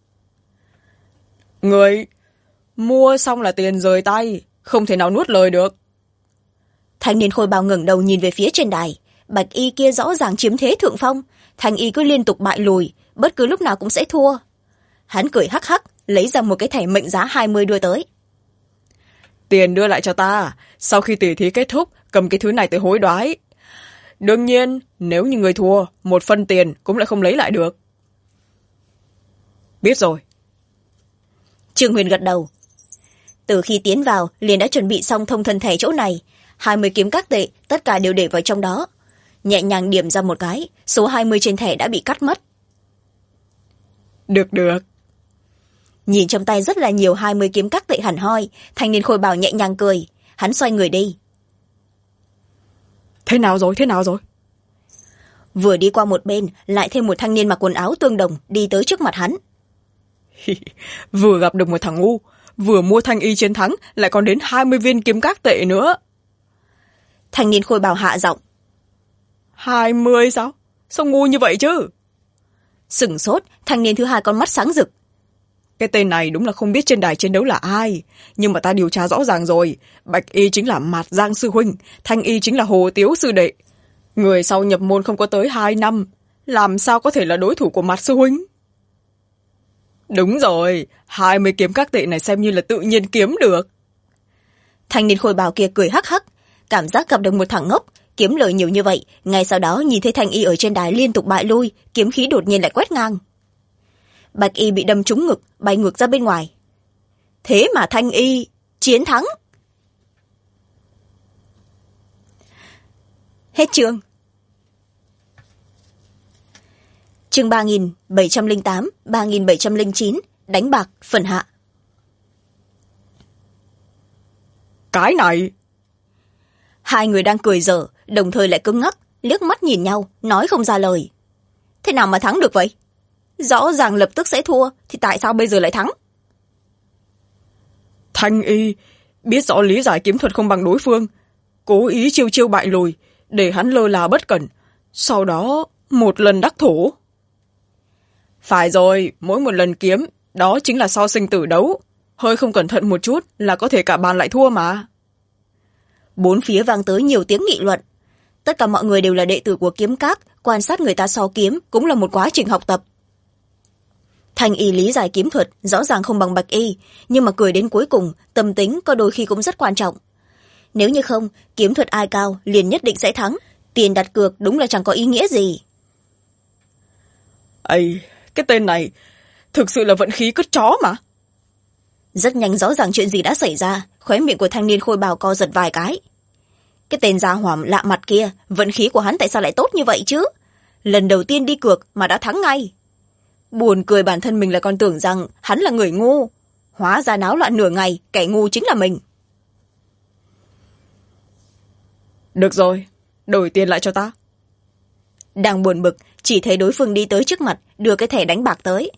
Người mua xong là tiền rời tay, không thể nào nuốt lời được. Thanh niên khôi bào ngẩng đầu nhìn về phía trên đài. Bạch y kia rõ ràng chiếm thế thượng phong, thanh y cứ liên tục bại lùi, bất cứ lúc nào cũng sẽ thua. Hắn cười hắc hắc, lấy ra một cái thẻ mệnh giá 20 đưa tới. Tiền đưa lại cho ta, sau khi tỉ thí kết thúc, cầm cái thứ này tới hối đoái. Đương nhiên, nếu như người thua, 1 phân tiền cũng lại không lấy lại được. Biết rồi. Trương Huyền gật đầu. Từ khi tiến vào, liền đã chuẩn bị xong thông thân thẻ chỗ này. 20 kiếm các tệ, tất cả đều để vào trong đó. Nhẹ nhàng điểm ra một cái, số 20 trên thẻ đã bị cắt mất. Được. Nhìn trong tay rất là nhiều 20 kiếm các tệ hẳn hoi, thanh niên khôi bào nhẹ nhàng cười. Hắn xoay người đi. Thế nào rồi? Vừa đi qua một bên, lại thêm một thanh niên mặc quần áo tương đồng đi tới trước mặt hắn. Vừa gặp được một thằng ngu, vừa mua thanh y chiến thắng, lại còn đến 20 viên kiếm các tệ nữa. Thanh niên khôi bào hạ giọng. 20 sao? Sao ngu như vậy chứ? Sửng sốt, thanh niên thứ hai con mắt sáng rực. Cái tên này đúng là không biết trên đài chiến đấu là ai, nhưng mà ta điều tra rõ ràng rồi. Bạch y chính là Mạt Giang sư huynh, thanh y chính là Hồ Tiếu sư đệ. Người sau nhập môn không có tới 2 năm, làm sao có thể là đối thủ của Mạt sư huynh? Đúng rồi, 20 kiếm các tệ này xem như là tự nhiên kiếm được. Thanh niên khôi bào kia cười hắc hắc, cảm giác gặp được một thằng ngốc, kiếm lời nhiều như vậy. Ngay sau đó nhìn thấy thanh y ở trên đài liên tục bại lui, kiếm khí đột nhiên lại quét ngang. Bạch y bị đâm trúng ngực, bay ngược ra bên ngoài. Thế mà thanh y chiến thắng. Hết chương. Chương 3708, 3709, đánh bạc, phần hạ. Cái này... Hai người đang cười dở, đồng thời lại cứng ngắc, liếc mắt nhìn nhau, nói không ra lời. Thế nào mà thắng được vậy? Rõ ràng lập tức sẽ thua, thì tại sao bây giờ lại thắng? Thanh y biết rõ lý giải kiếm thuật không bằng đối phương, cố ý chiêu bại lùi, để hắn lơ là bất cẩn, sau đó một lần đắc thủ. Phải rồi, mỗi một lần kiếm, đó chính là so sinh tử đấu. Hơi không cẩn thận một chút là có thể cả bàn lại thua mà. Bốn phía vang tới nhiều tiếng nghị luận. Tất cả mọi người đều là đệ tử của kiếm các, quan sát người ta so kiếm cũng là một quá trình học tập. Thanh y lý giải kiếm thuật rõ ràng không bằng bạch y, nhưng mà cười đến cuối cùng, tâm tính có đôi khi cũng rất quan trọng. Nếu như không, kiếm thuật ai cao liền nhất định sẽ thắng, tiền đặt cược đúng là chẳng có ý nghĩa gì. Ây, cái tên này thực sự là vận khí cất chó mà. Rất nhanh rõ ràng chuyện gì đã xảy ra, khóe miệng của thanh niên khôi bào co giật vài cái. Cái tên gia hỏa lạ mặt kia, vận khí của hắn tại sao lại tốt như vậy chứ? Lần đầu tiên đi cược mà đã thắng ngay. Buồn cười, bản thân mình là còn tưởng rằng hắn là người ngu. Hóa ra náo loạn nửa ngày, kẻ ngu chính là mình. Được rồi, đổi tiền lại cho ta. Đang buồn bực, chỉ thấy đối phương đi tới trước mặt, đưa cái thẻ đánh bạc tới.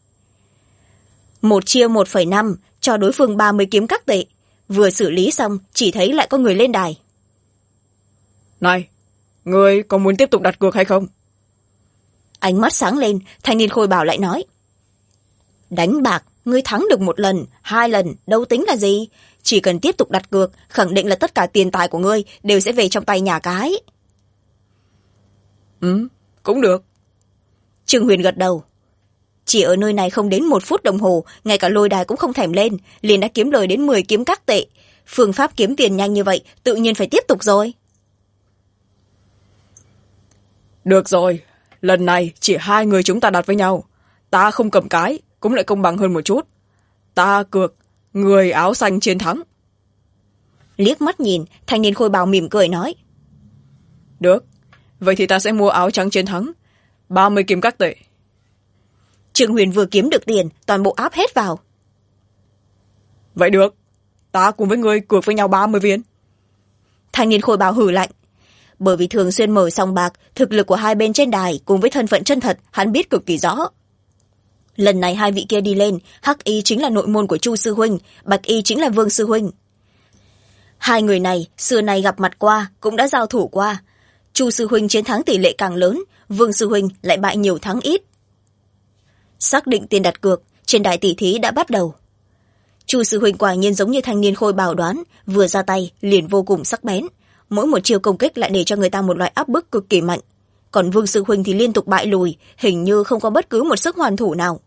1/1,5, cho đối phương 30 kiếm các tệ. Vừa xử lý xong, chỉ thấy lại có người lên đài. Này, ngươi có muốn tiếp tục đặt cược hay không? Ánh mắt sáng lên, thanh niên khôi bảo lại nói. Đánh bạc, ngươi thắng được 1 lần, 2 lần, đâu tính là gì? Chỉ cần tiếp tục đặt cược, khẳng định là tất cả tiền tài của ngươi đều sẽ về trong tay nhà cái. Cũng được. Trương Huyền gật đầu. Chỉ ở nơi này không đến 1 phút đồng hồ, ngay cả lôi đài cũng không thèm lên, liền đã kiếm lời đến 10 kiếm các tệ. Phương pháp kiếm tiền nhanh như vậy, tự nhiên phải tiếp tục rồi. Được rồi, lần này chỉ 2 người chúng ta đặt với nhau. Ta không cầm cái, cũng lại công bằng hơn một chút. Ta cược, người áo xanh chiến thắng. Liếc mắt nhìn, thanh niên khôi bào mỉm cười nói. Được, vậy thì ta sẽ mua áo trắng chiến thắng. 30 kiếm các tệ. Trương Huyền vừa kiếm được tiền, toàn bộ áp hết vào. Vậy được, ta cùng với ngươi cược với nhau 30 viên. Thanh niên khôi bào hừ lạnh. Bởi vì thường xuyên mở sòng bạc, thực lực của hai bên trên đài cùng với thân phận chân thật hắn biết cực kỳ rõ. lần này hai vị kia đi lên, hắc y chính là nội môn của Chu sư huynh, bạch y chính là Vương sư huynh. Hai người này xưa nay gặp mặt qua, cũng đã giao thủ qua. Chu sư huynh chiến thắng tỷ lệ càng lớn, Vương sư huynh lại bại nhiều thắng ít. Xác định tiền đặt cược, trên đài tỷ thí đã bắt đầu. Chu sư huynh quả nhiên giống như thanh niên khôi bảo đoán, vừa ra tay liền vô cùng sắc bén, mỗi một chiêu công kích lại để cho người ta một loại áp bức cực kỳ mạnh. Còn Vương sư huynh thì liên tục bại lùi, hình như không có bất cứ một sức hoàn thủ nào.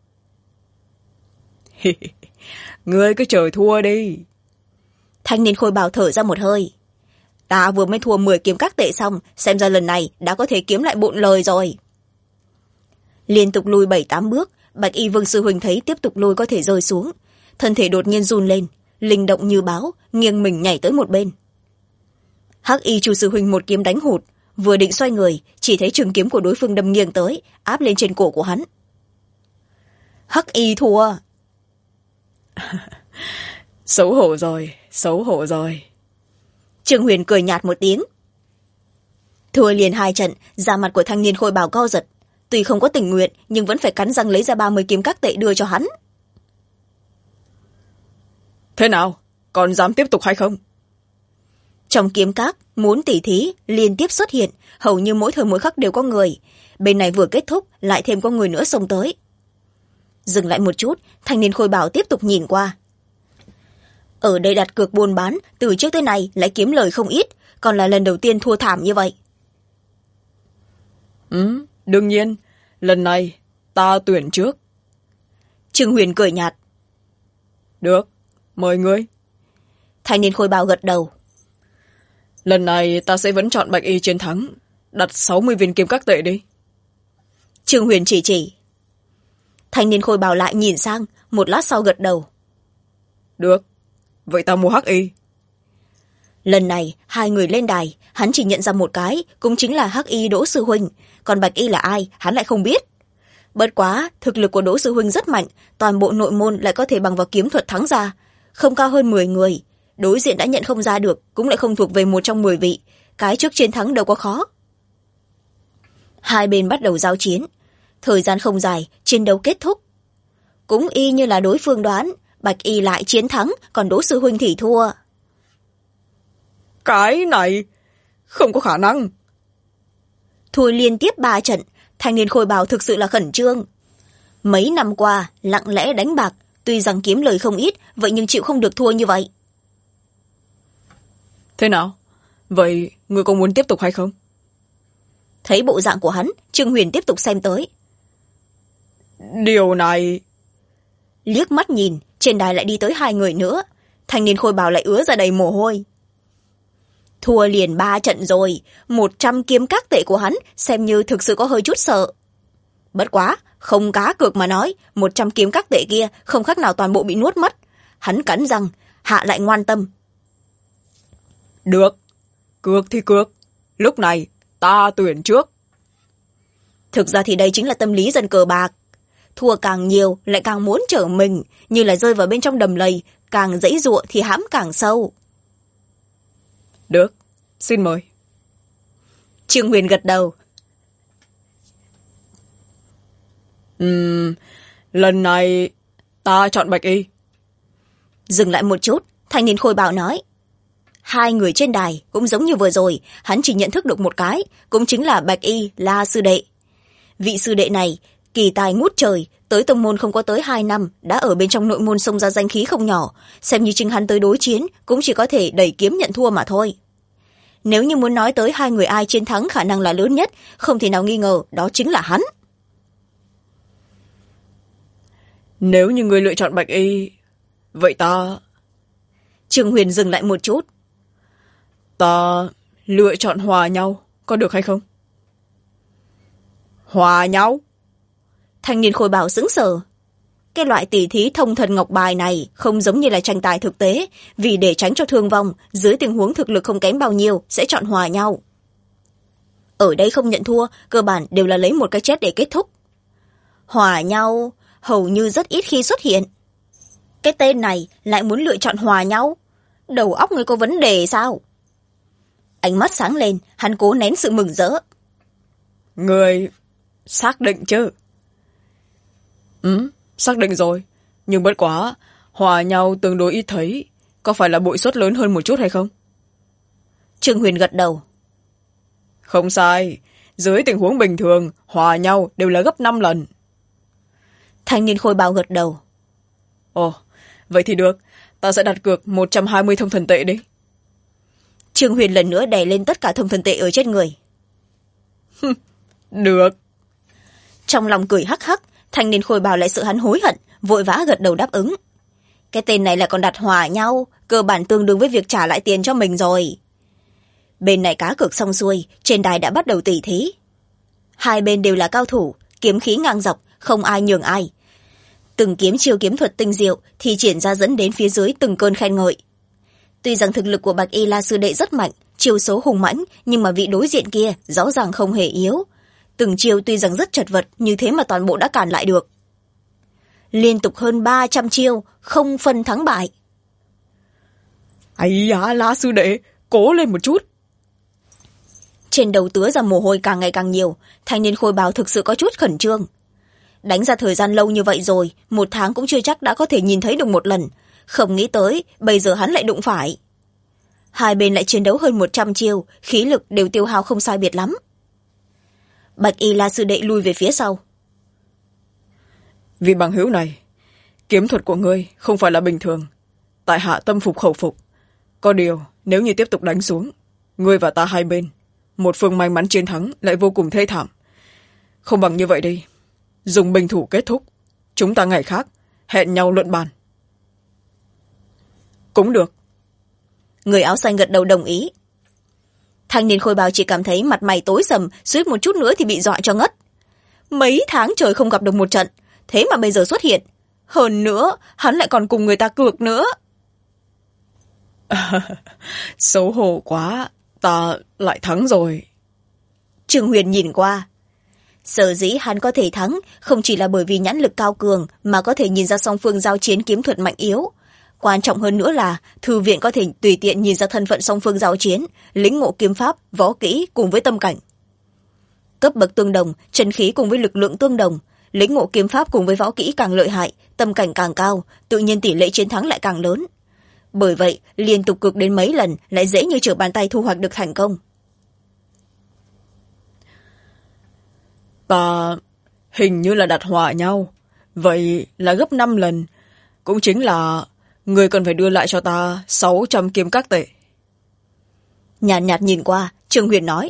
Ngươi cứ chờ thua đi. Thanh niên khôi bảo thở ra một hơi. Ta vừa mới thua 10 kiếm các tệ xong, xem ra lần này đã có thể kiếm lại bộn lời rồi. Liên tục lùi 7-8 bước, bạch y Vương sư huynh thấy tiếp tục lùi có thể rơi xuống, thân thể đột nhiên run lên, linh động như báo, nghiêng mình nhảy tới một bên. Hắc y Chu sư huynh một kiếm đánh hụt, vừa định xoay người, chỉ thấy trường kiếm của đối phương đâm nghiêng tới, áp lên trên cổ của hắn. Hắc y thua. Xấu hổ rồi, xấu hổ rồi. Trương Huyền cười nhạt một tiếng. Thua liền 2 trận, da mặt của thanh niên khôi bào co giật, tuy không có tình nguyện nhưng vẫn phải cắn răng lấy ra 30 kiếm các tệ đưa cho hắn. Thế nào, còn dám tiếp tục hay không? Trong kiếm các, muốn tỉ thí liên tiếp xuất hiện, hầu như mỗi thời mỗi khắc đều có người. Bên này vừa kết thúc, lại thêm có người nữa xông tới. Dừng lại một chút, thanh niên khôi bảo tiếp tục nhìn qua. Ở đây đặt cược buôn bán, từ trước tới nay lại kiếm lời không ít, còn là lần đầu tiên thua thảm như vậy. Đương nhiên, lần này ta tuyển trước. Trương Huyền cười nhạt. Được, mời ngươi. Thanh niên khôi bảo gật đầu. Lần này ta sẽ vẫn chọn bạch y chiến thắng, đặt 60 viên kiếm các tệ đi. Trương Huyền chỉ. Thanh niên khôi bảo lại nhìn sang, một lát sau gật đầu. Được, vậy ta mua hắc y. Lần này hai người lên đài, hắn chỉ nhận ra một cái, cũng chính là hắc y Đỗ sư huynh, còn bạch y là ai hắn lại không biết. Bất quá thực lực của Đỗ sư huynh rất mạnh, toàn bộ nội môn lại có thể bằng vào kiếm thuật thắng ra, không cao hơn 10 người, đối diện đã nhận không ra được, cũng lại không thuộc về một trong 10 vị, cái trước chiến thắng đâu có khó. Hai bên bắt đầu giao chiến, thời gian không dài, chiến đấu kết thúc. Cũng y như là đối phương đoán, bạch y lại chiến thắng, còn Đỗ sư huynh thì thua. Cái này không có khả năng. Thua liên tiếp 3 trận, thanh niên khôi bào thực sự là khẩn trương. Mấy năm qua lặng lẽ đánh bạc, tuy rằng kiếm lời không ít, vậy nhưng chịu không được thua như vậy. Thế nào, vậy ngươi có muốn tiếp tục hay không? Thấy bộ dạng của hắn, Trương Huyền tiếp tục xem tới. Điều này... Liếc mắt nhìn, trên đài lại đi tới 2 người nữa, thanh niên khôi bào lại ứa ra đầy mồ hôi. Thua liền 3 trận rồi, 100 kiếm các tệ của hắn xem như thực sự có hơi chút sợ. Bất quá, không cá cược mà nói, 100 kiếm các tệ kia không khác nào toàn bộ bị nuốt mất. Hắn cắn răng, hạ lại ngoan tâm. Được, cược thì cược, lúc này ta tuyển trước. Thực ra thì đây chính là tâm lý dân cờ bạc. Thua càng nhiều lại càng muốn trở mình, như là rơi vào bên trong đầm lầy, càng giãy giụa thì hãm càng sâu. Được, xin mời. Trương Huyền gật đầu. Lần này ta chọn bạch y. Dừng lại một chút, thanh niên khôi bảo nói. 2 người trên đài cũng giống như vừa rồi, hắn chỉ nhận thức được một cái, cũng chính là bạch y La sư đệ. Vị sư đệ này kỳ tài ngút trời, tới tông môn không có tới 2 năm, đã ở bên trong nội môn xông ra danh khí không nhỏ, xem như chính hắn tới đối chiến cũng chỉ có thể đẩy kiếm nhận thua mà thôi. Nếu như muốn nói tới 2 người ai chiến thắng khả năng là lớn nhất, không thể nào nghi ngờ đó chính là hắn. Nếu như người lựa chọn bạch y, vậy ta... Trương Huyền dừng lại một chút. Ta lựa chọn hòa nhau, có được hay không? Hòa nhau? Thanh niên khôi bảo sững sờ. Cái loại tỉ thí thông thần ngọc bài này không giống như là tranh tài thực tế, vì để tránh cho thương vong, dưới tình huống thực lực không kém bao nhiêu sẽ chọn hòa nhau. Ở đây không nhận thua, cơ bản đều là lấy một cái chết để kết thúc. Hòa nhau hầu như rất ít khi xuất hiện. Cái tên này lại muốn lựa chọn hòa nhau, đầu óc người có vấn đề sao? Ánh mắt sáng lên, hắn cố nén sự mừng rỡ. Người xác định chứ? Xác định rồi. Nhưng bất quá, hòa nhau tương đối ít thấy. Có phải là bội suất lớn hơn một chút hay không? Trương Huyền gật đầu. Không sai. Dưới tình huống bình thường, hòa nhau đều là gấp 5 lần. Thanh niên khôi bào gật đầu. Ồ, vậy thì được. Ta sẽ đặt cược 120 thông thần tệ đi. Trương Huyền lần nữa đè lên tất cả thông thần tệ ở trên người. Được. Trong lòng cười hắc hắc, thanh niên khôi bào lại sợ hắn hối hận, vội vã gật đầu đáp ứng. Cái tên này lại còn đặt hòa nhau, cơ bản tương đương với việc trả lại tiền cho mình rồi. Bên này cá cược xong xuôi, trên đài đã bắt đầu tỉ thí. Hai bên đều là cao thủ, kiếm khí ngang dọc, không ai nhường ai. Từng kiếm chiêu kiếm thuật tinh diệu thì triển ra dẫn đến phía dưới từng cơn khen ngợi. Tuy rằng thực lực của Bạch Y La sư đệ rất mạnh, chiêu số hùng mãnh, nhưng mà vị đối diện kia rõ ràng không hề yếu. Từng chiêu tuy rằng rất chật vật, như thế mà toàn bộ đã cản lại được. Liên tục hơn 300 chiêu, không phân thắng bại. Ây da, La sư đệ, cố lên một chút. Trên đầu tứa ra mồ hôi càng ngày càng nhiều, thanh niên khôi bào thực sự có chút khẩn trương. Đánh ra thời gian lâu như vậy rồi, 1 tháng cũng chưa chắc đã có thể nhìn thấy được một lần. Không nghĩ tới, bây giờ hắn lại đụng phải. Hai bên lại chiến đấu hơn 100 chiêu, khí lực đều tiêu hao không sai biệt lắm. Bạch Y La sư đệ lui về phía sau. Vì bằng hữu này, kiếm thuật của ngươi không phải là bình thường. Tại hạ tâm phục khẩu phục. Có điều, nếu như tiếp tục đánh xuống, ngươi và ta hai bên, một phương may mắn chiến thắng lại vô cùng thê thảm. Không bằng như vậy đi. Dùng bình thủ kết thúc. Chúng ta ngày khác, hẹn nhau luận bàn. Cũng được. Người áo xanh gật đầu đồng ý. Thanh niên khôi bào chỉ cảm thấy mặt mày tối sầm, suýt một chút nữa thì bị dọa cho ngất. Mấy tháng trời không gặp được một trận, thế mà bây giờ xuất hiện. Hơn nữa, hắn lại còn cùng người ta cược nữa. Xấu hổ quá, ta lại thắng rồi. Trương Huyền nhìn qua. Sở dĩ hắn có thể thắng không chỉ là bởi vì nhãn lực cao cường, mà có thể nhìn ra song phương giao chiến kiếm thuật mạnh yếu. Quan trọng hơn nữa là thư viện có thể tùy tiện nhìn ra thân phận song phương giao chiến, lĩnh ngộ kiếm pháp, võ kỹ cùng với tâm cảnh. Cấp bậc tương đồng, chân khí cùng với lực lượng tương đồng, lĩnh ngộ kiếm pháp cùng với võ kỹ càng lợi hại, tâm cảnh càng cao, tự nhiên tỷ lệ chiến thắng lại càng lớn. Bởi vậy, liên tục cược đến mấy lần lại dễ như trở bàn tay thu hoạch được thành công. Ta hình như là đặt hòa nhau, vậy là gấp 5 lần. Cũng chính là người cần phải đưa lại cho ta 600 kim các tệ. Nhàn nhạt nhìn qua, Trương Huyền nói.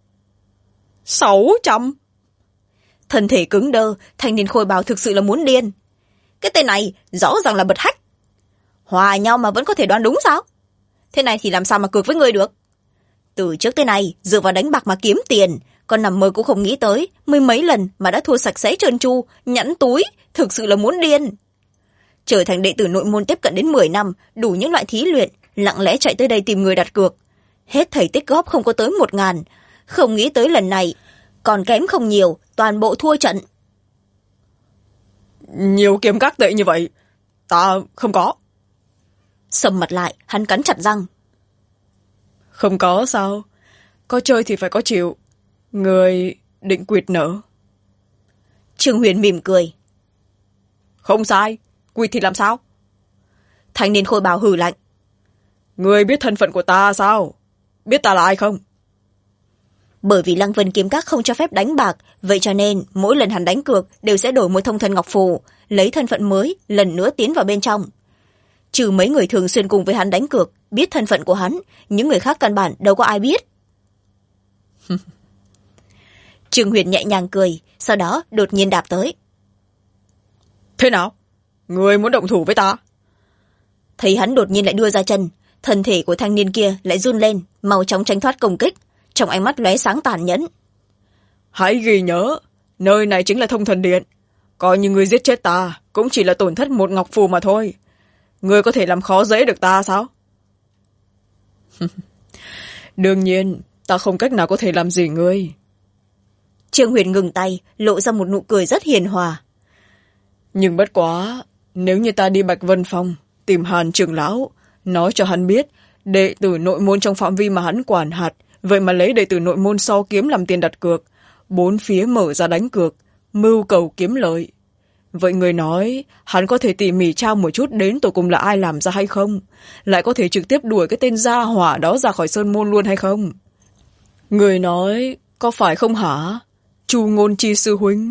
600? Thân thể cứng đơ, thanh niên khôi bào thực sự là muốn điên. Cái tên này rõ ràng là bật hách. Hòa nhau mà vẫn có thể đoán đúng sao? Thế này thì làm sao mà cược với người được? Từ trước tới nay, dựa vào đánh bạc mà kiếm tiền, con nằm mơ cũng không nghĩ tới, mấy mấy lần mà đã thua sạch sẽ trơn tru, nhẵn túi, thực sự là muốn điên. Trở thành đệ tử nội môn tiếp cận đến 10 năm, đủ những loại thí luyện, lặng lẽ chạy tới đây tìm người đặt cược. Hết thầy tích góp không có tới 1.000, không nghĩ tới lần này, còn kém không nhiều, toàn bộ thua trận. Nhiều kiếm các tệ như vậy, ta không có. Sầm mặt lại, hắn cắn chặt răng. Không có sao? Có chơi thì phải có chịu. Người định quyệt nợ. Trương Huyền mỉm cười. Không sai, quyệt thì làm sao? Thanh niên khôi bào hừ lạnh. Người biết thân phận của ta sao? Biết ta là ai không? Bởi vì Lăng Vân kiếm các không cho phép đánh bạc, vậy cho nên mỗi lần hắn đánh cược đều sẽ đổi một thông thần ngọc phù, lấy thân phận mới lần nữa tiến vào bên trong. Trừ mấy người thường xuyên cùng với hắn đánh cược, biết thân phận của hắn, những người khác căn bản đâu có ai biết. Trương Huyền nhẹ nhàng cười, sau đó đột nhiên đạp tới. Thế nào? Người muốn động thủ với ta? Thấy hắn đột nhiên lại đưa ra chân, thân thể của thanh niên kia lại run lên, mau chóng tránh thoát công kích, trong ánh mắt lóe sáng tàn nhẫn. Hãy ghi nhớ, nơi này chính là Thông Thần Điện. Coi như người giết chết ta, cũng chỉ là tổn thất một ngọc phù mà thôi. Người có thể làm khó dễ được ta sao? Đương nhiên, ta không cách nào có thể làm gì ngươi. Trương Huyền ngừng tay, lộ ra một nụ cười rất hiền hòa. Nhưng bất quá, nếu như ta đi Bạch Vân Phong, tìm Hàn trưởng lão, nói cho hắn biết, đệ tử nội môn trong phạm vi mà hắn quản hạt, vậy mà lấy đệ tử nội môn so kiếm làm tiền đặt cược, bốn phía mở ra đánh cược, mưu cầu kiếm lợi. Vậy người nói hắn có thể tỉ mỉ tra một chút đến tột cùng là ai làm ra hay không? Lại có thể trực tiếp đuổi cái tên gia hỏa đó ra khỏi sơn môn luôn hay không? Người nói có phải không hả? Chu Ngôn Chi sư huynh.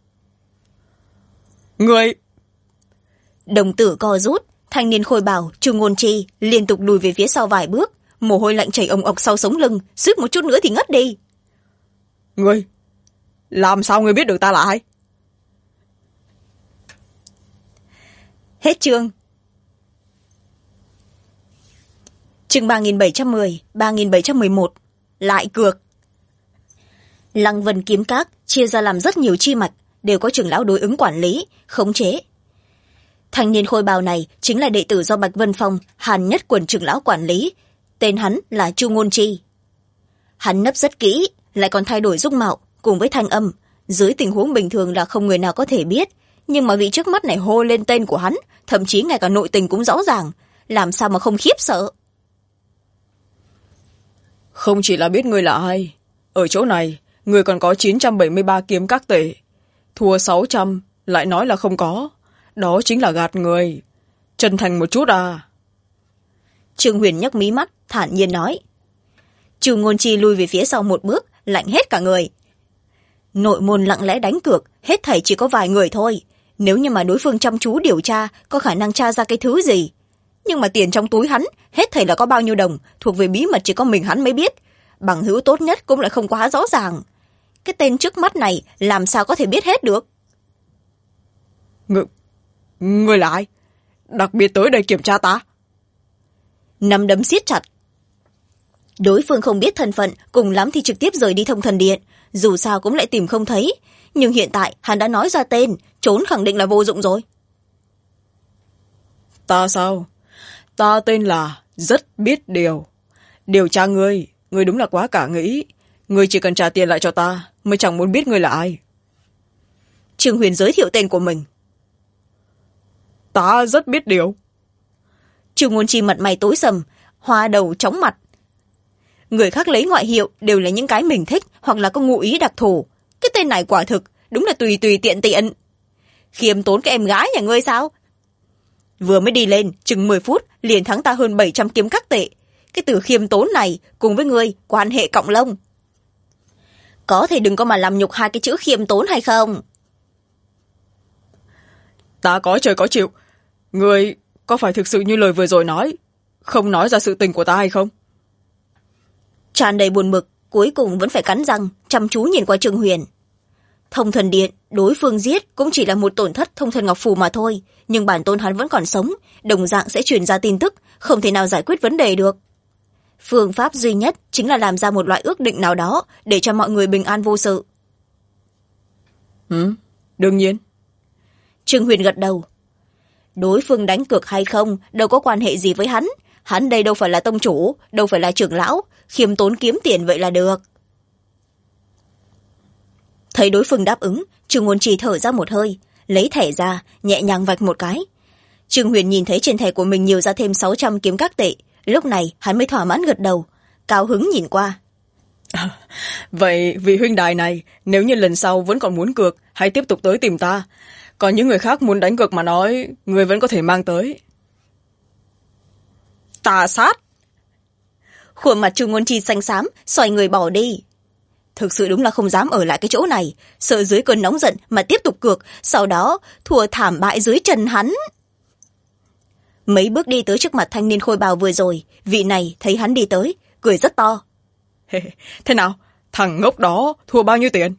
Người... Đồng tử co rút, thanh niên khôi bào Chu Ngôn Chi liên tục lùi về phía sau vài bước, mồ hôi lạnh chảy ồng ộc sau sống lưng, suýt một chút nữa thì ngất đi. Người... làm sao người biết được ta là ai? Hết chương. Chương 3710, 3711. Lại cược. Lăng Vân Kiếm Các chia ra làm rất nhiều chi mạch, đều có trưởng lão đối ứng quản lý, khống chế. Thanh niên khôi bào này chính là đệ tử do Bạch Vân Phong, Hàn Nhất Quần trưởng lão quản lý, tên hắn là Chu Ngôn Chi. Hắn nấp rất kỹ, lại còn thay đổi dung mạo cùng với thanh âm, dưới tình huống bình thường là không người nào có thể biết, nhưng mà vị trước mắt này hô lên tên của hắn, thậm chí ngay cả nội tình cũng rõ ràng, làm sao mà không khiếp sợ. Không chỉ là biết ngươi là ai, ở chỗ này ngươi còn có 973 kiếm các tệ, thua 600 lại nói là không có, đó chính là gạt người. Chân thành một chút à? Trương Huyền nhấc mí mắt, thản nhiên nói. Chu Ngôn Chi lui về phía sau một bước, lạnh hết cả người. Nội môn lặng lẽ đánh cược, hết thảy chỉ có vài người thôi. Nếu như mà đối phương chăm chú điều tra, có khả năng tra ra cái thứ gì. Nhưng mà tiền trong túi hắn, hết thảy là có bao nhiêu đồng, thuộc về bí mật chỉ có mình hắn mới biết. Bằng hữu tốt nhất cũng lại không quá rõ ràng. Cái tên trước mắt này làm sao có thể biết hết được? Người là ai? Đặc biệt tới đây kiểm tra ta? Nắm đấm siết chặt. Đối phương không biết thân phận, cùng lắm thì trực tiếp rời đi Thông Thần Điện, dù sao cũng lại tìm không thấy. Nhưng hiện tại hắn đã nói ra tên, trốn khẳng định là vô dụng rồi. Ta sao? Ta tên là Rất Biết Điều. Điều tra ngươi đúng là quá cả nghĩ. Ngươi chỉ cần trả tiền lại cho ta, mới chẳng muốn biết ngươi là ai. Trương Huyền giới thiệu tên của mình. Ta rất biết điều. Chu Ngôn Chi mặt mày tối sầm, hoa đầu chóng mặt. Người khác lấy ngoại hiệu đều là những cái mình thích hoặc là có ngụ ý đặc thù. Cái tên này quả thực đúng là tùy tùy tiện tiện. Khiêm tốn cái em gái nhà ngươi sao? Vừa mới đi lên chừng 10 phút liền thắng ta hơn 700 kiếm các tệ. Cái từ khiêm tốn này cùng với ngươi quan hệ cọng lông. Có thể đừng có mà làm nhục hai cái chữ khiêm tốn hay không? Ta có trời có chịu. Ngươi có phải thực sự như lời vừa rồi nói, không nói ra sự tình của ta hay không? Tràn đầy buồn bực, cuối cùng vẫn phải cắn răng, chăm chú nhìn qua Trương Huyền. Thông Thần Điện, đối phương giết cũng chỉ là một tổn thất Thông Thần Ngọc Phù mà thôi, nhưng bản tôn hắn vẫn còn sống, đồng dạng sẽ truyền ra tin tức, không thể nào giải quyết vấn đề được. Phương pháp duy nhất chính là làm ra một loại ước định nào đó để cho mọi người bình an vô sự. Đương nhiên. Trương Huyền gật đầu. Đối phương đánh cược hay không đâu có quan hệ gì với hắn. Hắn đây đâu phải là tông chủ, đâu phải là trưởng lão, khiêm tốn kiếm tiền vậy là được. Thấy đối phương đáp ứng, Trương Ngôn Chi thở ra một hơi, lấy thẻ ra, nhẹ nhàng vạch một cái. Trương Huyền nhìn thấy trên thẻ của mình nhiều ra thêm 600 kiếm các tệ, lúc này hắn mới thỏa mãn gật đầu, cao hứng nhìn qua. Vậy vị huynh đài này, nếu như lần sau vẫn còn muốn cược, hãy tiếp tục tới tìm ta. Còn những người khác muốn đánh cược mà nói, người vẫn có thể mang tới. Tà sát! Khuôn mặt Chu Ngôn Chi xanh xám, xoay người bỏ đi. Thực sự đúng là không dám ở lại cái chỗ này, sợ dưới cơn nóng giận mà tiếp tục cược, sau đó thua thảm bại dưới chân hắn. Mấy bước đi tới trước mặt thanh niên khôi bào vừa rồi, vị này thấy hắn đi tới, cười rất to. Thế nào? Thằng ngốc đó thua bao nhiêu tiền?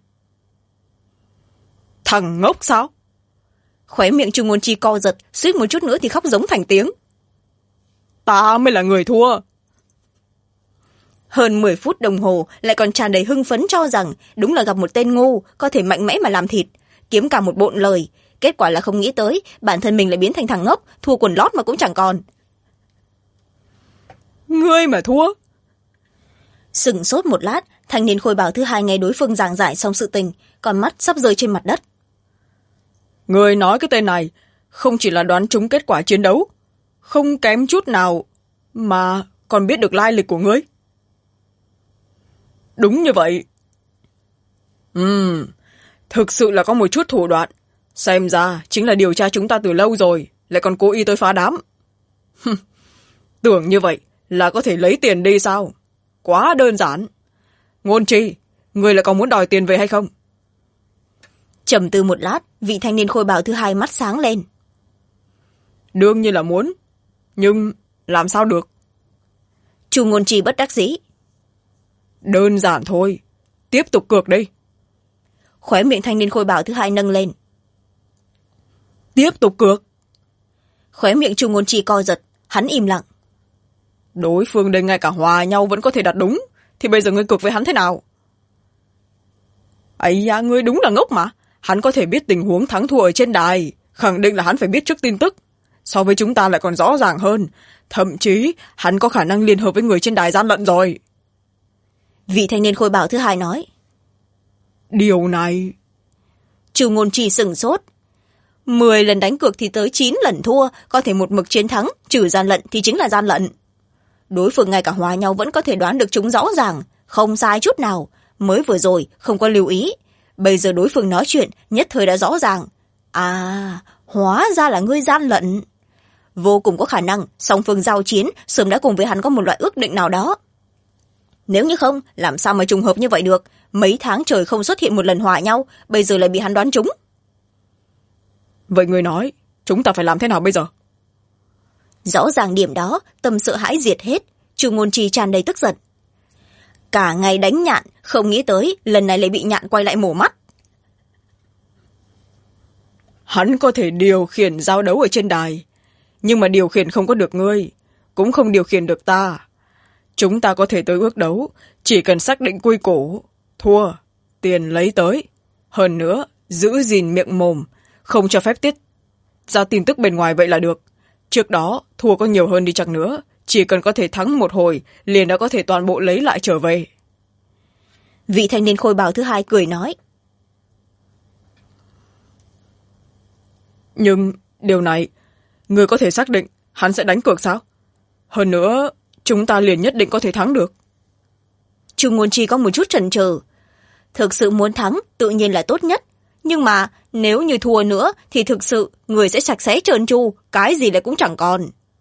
Thằng ngốc sao? Khóe miệng Chu Ngôn Chi co giật, suýt một chút nữa thì khóc giống thành tiếng. Ta mới là người thua. Hơn 10 phút đồng hồ lại còn tràn đầy hưng phấn cho rằng đúng là gặp một tên ngu, có thể mạnh mẽ mà làm thịt, kiếm cả một bộn lời. Kết quả là không nghĩ tới, bản thân mình lại biến thành thằng ngốc, thua quần lót mà cũng chẳng còn. Ngươi mà thua? Sửng sốt một lát, thanh niên khôi bào thứ hai nghe đối phương giảng giải xong sự tình, con mắt sắp rơi trên mặt đất. Ngươi nói cái tên này không chỉ là đoán trúng kết quả chiến đấu, không kém chút nào, mà còn biết được lai lịch của ngươi. Đúng như vậy. Thực sự là có một chút thủ đoạn. Xem ra chính là điều tra chúng ta từ lâu rồi, lại còn cố ý tới phá đám. Tưởng như vậy là có thể lấy tiền đi sao? Quá đơn giản. Ngôn Chi, người lại còn muốn đòi tiền về hay không? Trầm tư một lát, vị thanh niên khôi bào thứ hai mắt sáng lên. Đương nhiên là muốn, nhưng làm sao được? Chu Ngôn Chi bất đắc dĩ. Đơn giản thôi, tiếp tục cược đi. Khóe miệng thanh niên khôi bào thứ hai nâng lên. Tiếp tục cược. Khóe miệng Chu Ngôn Chi co giật, hắn im lặng. Đối phương đây ngay cả hòa nhau vẫn có thể đặt đúng, thì bây giờ ngươi cược với hắn thế nào? Ấy da, ngươi đúng là ngốc mà. Hắn có thể biết tình huống thắng thua ở trên đài, khẳng định là hắn phải biết trước tin tức. So với chúng ta lại còn rõ ràng hơn. Thậm chí hắn có khả năng liên hợp với người trên đài gian lận rồi. Vị thanh niên khôi bào thứ hai nói. Điều này... Chu Ngôn Chi sửng sốt. 10 lần đánh cược thì tới 9 lần thua, có thể một mực chiến thắng, trừ gian lận thì chính là gian lận. Đối phương ngay cả hòa nhau vẫn có thể đoán được chúng rõ ràng, không sai chút nào. Mới vừa rồi không có lưu ý, bây giờ đối phương nói chuyện nhất thời đã rõ ràng. À, hóa ra là ngươi gian lận. Vô cùng có khả năng song phương giao chiến sớm đã cùng với hắn có một loại ước định nào đó. Nếu như không, làm sao mà trùng hợp như vậy được? Mấy tháng trời không xuất hiện một lần hòa nhau, bây giờ lại bị hắn đoán trúng. Vậy người nói, chúng ta phải làm thế nào bây giờ? Rõ ràng điểm đó, tâm sợ hãi diệt hết. Chu Ngôn Chi tràn đầy tức giận. Cả ngày đánh nhạn, không nghĩ tới lần này lại bị nhạn quay lại mổ mắt. Hắn có thể điều khiển giao đấu ở trên đài, nhưng mà điều khiển không có được ngươi, cũng không điều khiển được ta. Chúng ta có thể tới ước đấu, chỉ cần xác định quy củ, thua, tiền lấy tới. Hơn nữa, giữ gìn miệng mồm, không cho phép tiết ra tin tức bên ngoài vậy là được. Trước đó, thua có nhiều hơn đi chăng nữa, chỉ cần có thể thắng một hồi, liền đã có thể toàn bộ lấy lại trở về. Vị thanh niên khôi bào thứ hai cười nói. Nhưng điều này, người có thể xác định hắn sẽ đánh cược sao? Hơn nữa, chúng ta liền nhất định có thể thắng được. Chu Ngôn Chi có một chút chần chừ. Thực sự muốn thắng tự nhiên là tốt nhất, nhưng mà nếu như thua nữa thì thực sự người sẽ sạch sẽ trơn tru, cái gì lại cũng chẳng còn.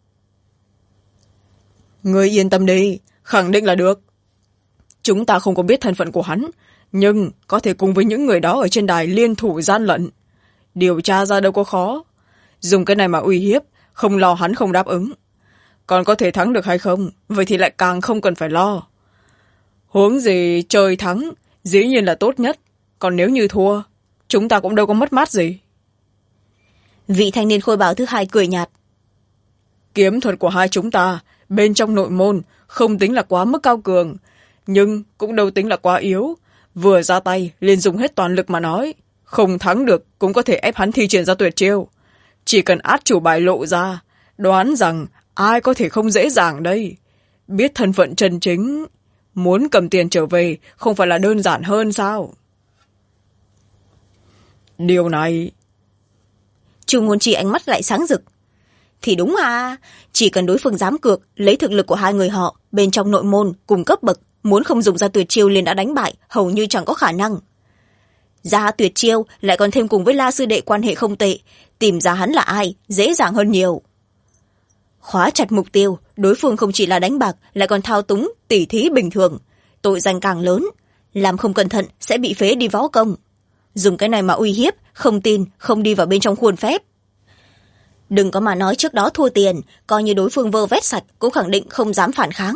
Người yên tâm đi, khẳng định là được. Chúng ta không có biết thân phận của hắn, nhưng có thể cùng với những người đó ở trên đài liên thủ gian lận. Điều tra ra đâu có khó. Dùng cái này mà uy hiếp, không lo hắn không đáp ứng. Còn có thể thắng được hay không, vậy thì lại càng không cần phải lo. Huống gì chơi thắng, dĩ nhiên là tốt nhất. Còn nếu như thua, chúng ta cũng đâu có mất mát gì. Vị thanh niên khôi bào thứ hai cười nhạt. Kiếm thuật của hai chúng ta, bên trong nội môn, không tính là quá mức cao cường, nhưng cũng đâu tính là quá yếu. Vừa ra tay, liền dùng hết toàn lực mà nói. Không thắng được, cũng có thể ép hắn thi triển ra tuyệt chiêu. Chỉ cần át chủ bài lộ ra, đoán rằng ai có thể không dễ dàng đây. Biết thân phận chân chính, muốn cầm tiền trở về, không phải là đơn giản hơn sao? Điều này... Chu Ngôn Chi ánh mắt lại sáng rực. Thì đúng à, chỉ cần đối phương dám cược, lấy thực lực của hai người họ, bên trong nội môn, cùng cấp bậc, muốn không dùng ra tuyệt chiêu liền đã đánh bại, hầu như chẳng có khả năng. Ra tuyệt chiêu, lại còn thêm cùng với La sư đệ quan hệ không tệ, tìm ra hắn là ai, dễ dàng hơn nhiều. Khóa chặt mục tiêu, đối phương không chỉ là đánh bạc, lại còn thao túng, tỉ thí bình thường. Tội danh càng lớn, làm không cẩn thận sẽ bị phế đi võ công. Dùng cái này mà uy hiếp, không tin, không đi vào bên trong khuôn phép. Đừng có mà nói trước đó thua tiền, coi như đối phương vơ vét sạch cũng khẳng định không dám phản kháng.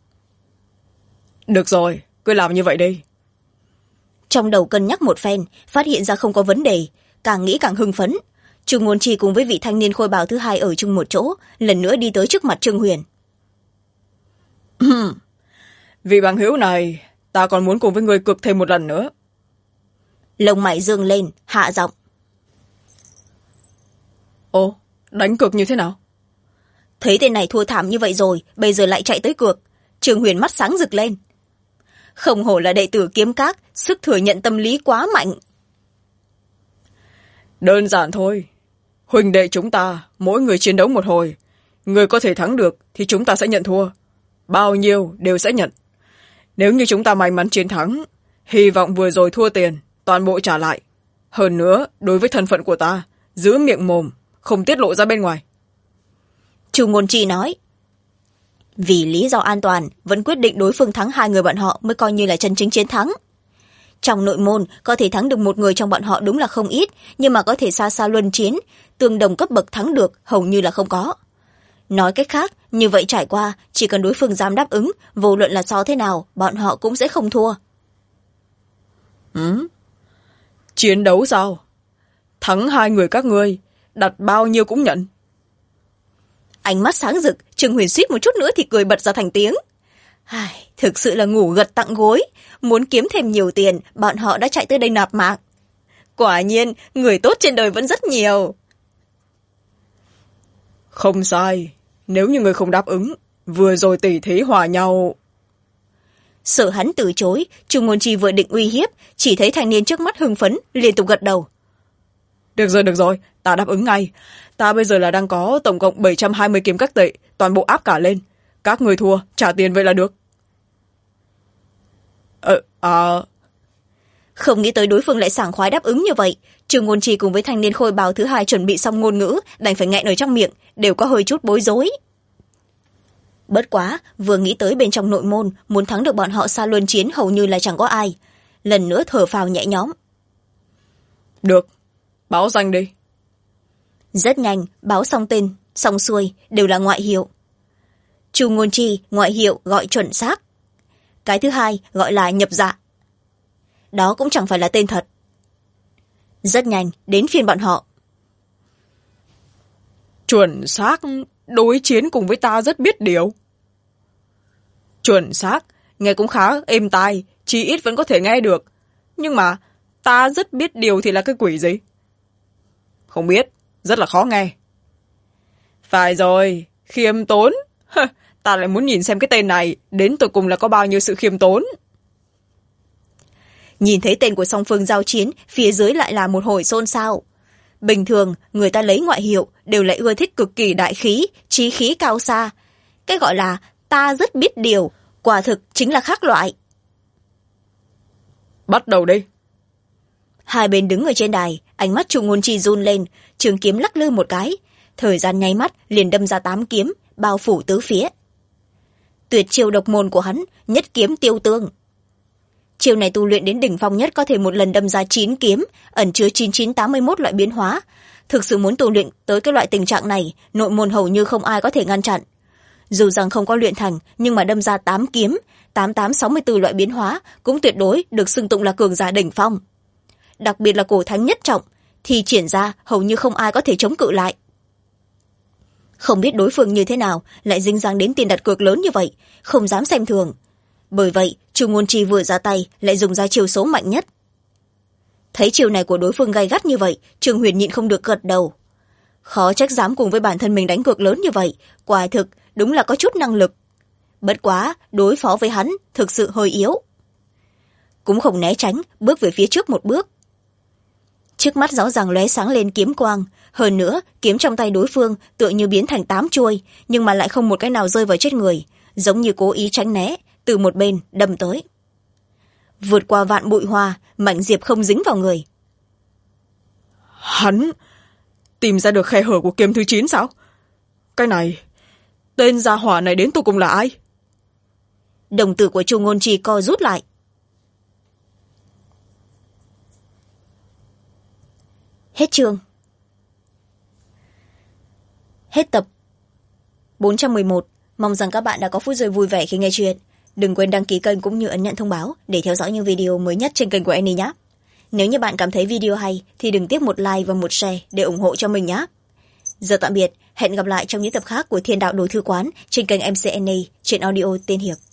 Được rồi, cứ làm như vậy đi. Trong đầu cân nhắc một phen, phát hiện ra không có vấn đề, càng nghĩ càng hưng phấn. Chu Ngôn Chi cùng với vị thanh niên khôi bào thứ hai ở chung một chỗ, lần nữa đi tới trước mặt Trương Huyền. Vị bằng hữu này, ta còn muốn cùng với người cược thêm một lần nữa. Lông mày dương lên, hạ giọng. Ồ, đánh cược như thế nào? Thấy tên này thua thảm như vậy rồi, bây giờ lại chạy tới cược. Trương Huyền mắt sáng rực lên. Không hổ là đệ tử Kiếm Các, sức thừa nhận tâm lý quá mạnh. Đơn giản thôi. Huynh đệ chúng ta, mỗi người chiến đấu một hồi. Người có thể thắng được thì chúng ta sẽ nhận thua. Bao nhiêu đều sẽ nhận. Nếu như chúng ta may mắn chiến thắng, hy vọng vừa rồi thua tiền, toàn bộ trả lại. Hơn nữa, đối với thân phận của ta, giữ miệng mồm, không tiết lộ ra bên ngoài. Chu Ngôn Chi nói. Vì lý do an toàn, vẫn quyết định đối phương thắng hai người bọn họ mới coi như là chân chính chiến thắng. Trong nội môn, có thể thắng được một người trong bọn họ đúng là không ít, nhưng mà có thể xa xa luân chiến, tương đồng cấp bậc thắng được hầu như là không có. Nói cách khác, như vậy trải qua, chỉ cần đối phương dám đáp ứng, vô luận là so thế nào, bọn họ cũng sẽ không thua. Chiến đấu sao? Thắng hai người các ngươi, đặt bao nhiêu cũng nhận. Ánh mắt sáng rực, Trương Huyền suýt một chút nữa thì cười bật ra thành tiếng. Thực sự là ngủ gật tặng gối, muốn kiếm thêm nhiều tiền, bọn họ đã chạy tới đây nạp mạng. Quả nhiên, người tốt trên đời vẫn rất nhiều. Không sai, nếu như người không đáp ứng, vừa rồi tỉ thí hòa nhau. Sợ hắn từ chối, Chu Ngôn Chi vừa định uy hiếp, chỉ thấy thanh niên trước mắt hưng phấn, liên tục gật đầu. Được rồi, ta đáp ứng ngay. Ta bây giờ là đang có tổng cộng 720 kiếm các tệ, toàn bộ áp cả lên. Các người thua, trả tiền vậy là được. Không nghĩ tới đối phương lại sảng khoái đáp ứng như vậy. Trương Ngôn Chi cùng với thanh niên khôi bào thứ hai chuẩn bị xong ngôn ngữ, đành phải nghẹn ở trong miệng, đều có hơi chút bối rối. Bất quá, vừa nghĩ tới bên trong nội môn, muốn thắng được bọn họ xa luân chiến hầu như là chẳng có ai. Lần nữa thở phào nhẹ nhõm. Được, báo danh đi. Rất nhanh, báo xong tên, xong xuôi, đều là ngoại hiệu. Chu Ngôn Chi, ngoại hiệu gọi chuẩn xác. Cái thứ hai gọi là nhập dạ. Đó cũng chẳng phải là tên thật. Rất nhanh, đến phiên bọn họ. Chuẩn xác, đối chiến cùng với ta rất biết điều. Chuẩn xác, nghe cũng khá êm tai, chí ít vẫn có thể nghe được. Nhưng mà, ta rất biết điều thì là cái quỷ gì? Không biết, rất là khó nghe. Phải rồi, khiêm tốn. Ta lại muốn nhìn xem cái tên này, đến tột cùng là có bao nhiêu sự khiêm tốn. Nhìn thấy tên của song phương giao chiến, phía dưới lại là một hồi xôn xao. Bình thường, người ta lấy ngoại hiệu đều lại ưa thích cực kỳ đại khí, chí khí cao xa. Cái gọi là ta rất biết điều, quả thực chính là khác loại. Bắt đầu đi. Hai bên đứng ở trên đài, ánh mắt Chu Ngôn Chi run lên, trường kiếm lắc lư một cái. Thời gian nháy mắt liền đâm ra 8 kiếm, bao phủ tứ phía. Tuyệt chiêu độc môn của hắn, nhất kiếm tiêu tương. Chiêu này tu luyện đến đỉnh phong nhất có thể một lần đâm ra 9 kiếm, ẩn chứa 9981 loại biến hóa. Thực sự muốn tu luyện tới cái loại tình trạng này, nội môn hầu như không ai có thể ngăn chặn. Dù rằng không có luyện thành, nhưng mà đâm ra 8 kiếm, 8864 loại biến hóa, cũng tuyệt đối được xưng tụng là cường giả đỉnh phong. Đặc biệt là cổ thánh nhất trọng, thì triển ra hầu như không ai có thể chống cự lại. Không biết đối phương như thế nào, lại dính dáng đến tiền đặt cược lớn như vậy, không dám xem thường. Bởi vậy, Chu Ngôn Chi vừa ra tay lại dùng ra chiêu số mạnh nhất. Thấy chiêu này của đối phương gay gắt như vậy, Trương Huyền nhịn không được gật đầu. Khó trách dám cùng với bản thân mình đánh cược lớn như vậy, quả thực đúng là có chút năng lực. Bất quá, đối phó với hắn thực sự hơi yếu. Cũng không né tránh, bước về phía trước một bước. Trước mắt rõ ràng lóe sáng lên kiếm quang, hơn nữa, kiếm trong tay đối phương tựa như biến thành 8 chuôi, nhưng mà lại không một cái nào rơi vào chết người, giống như cố ý tránh né, từ một bên đâm tới. Vượt qua vạn bụi hoa, mảnh diệp không dính vào người. Hắn tìm ra được khe hở của kiếm thứ 9 sao? Cái này, tên gia hỏa này đến tụi cùng là ai? Đồng tử của Chu Ngôn Chi co rút lại. Hết chương. Hết tập 411. Mong rằng các bạn đã có phút giây vui vẻ khi nghe chuyện. Đừng quên đăng ký kênh cũng như ấn nhận thông báo để theo dõi những video mới nhất trên kênh của Annie nhé. Nếu như bạn cảm thấy video hay thì đừng tiếc một like và một share để ủng hộ cho mình nhé. Giờ tạm biệt, hẹn gặp lại trong những tập khác của Thiên Đạo Đồ Thư Quán trên kênh MC Annie trên audio tên Hiệp.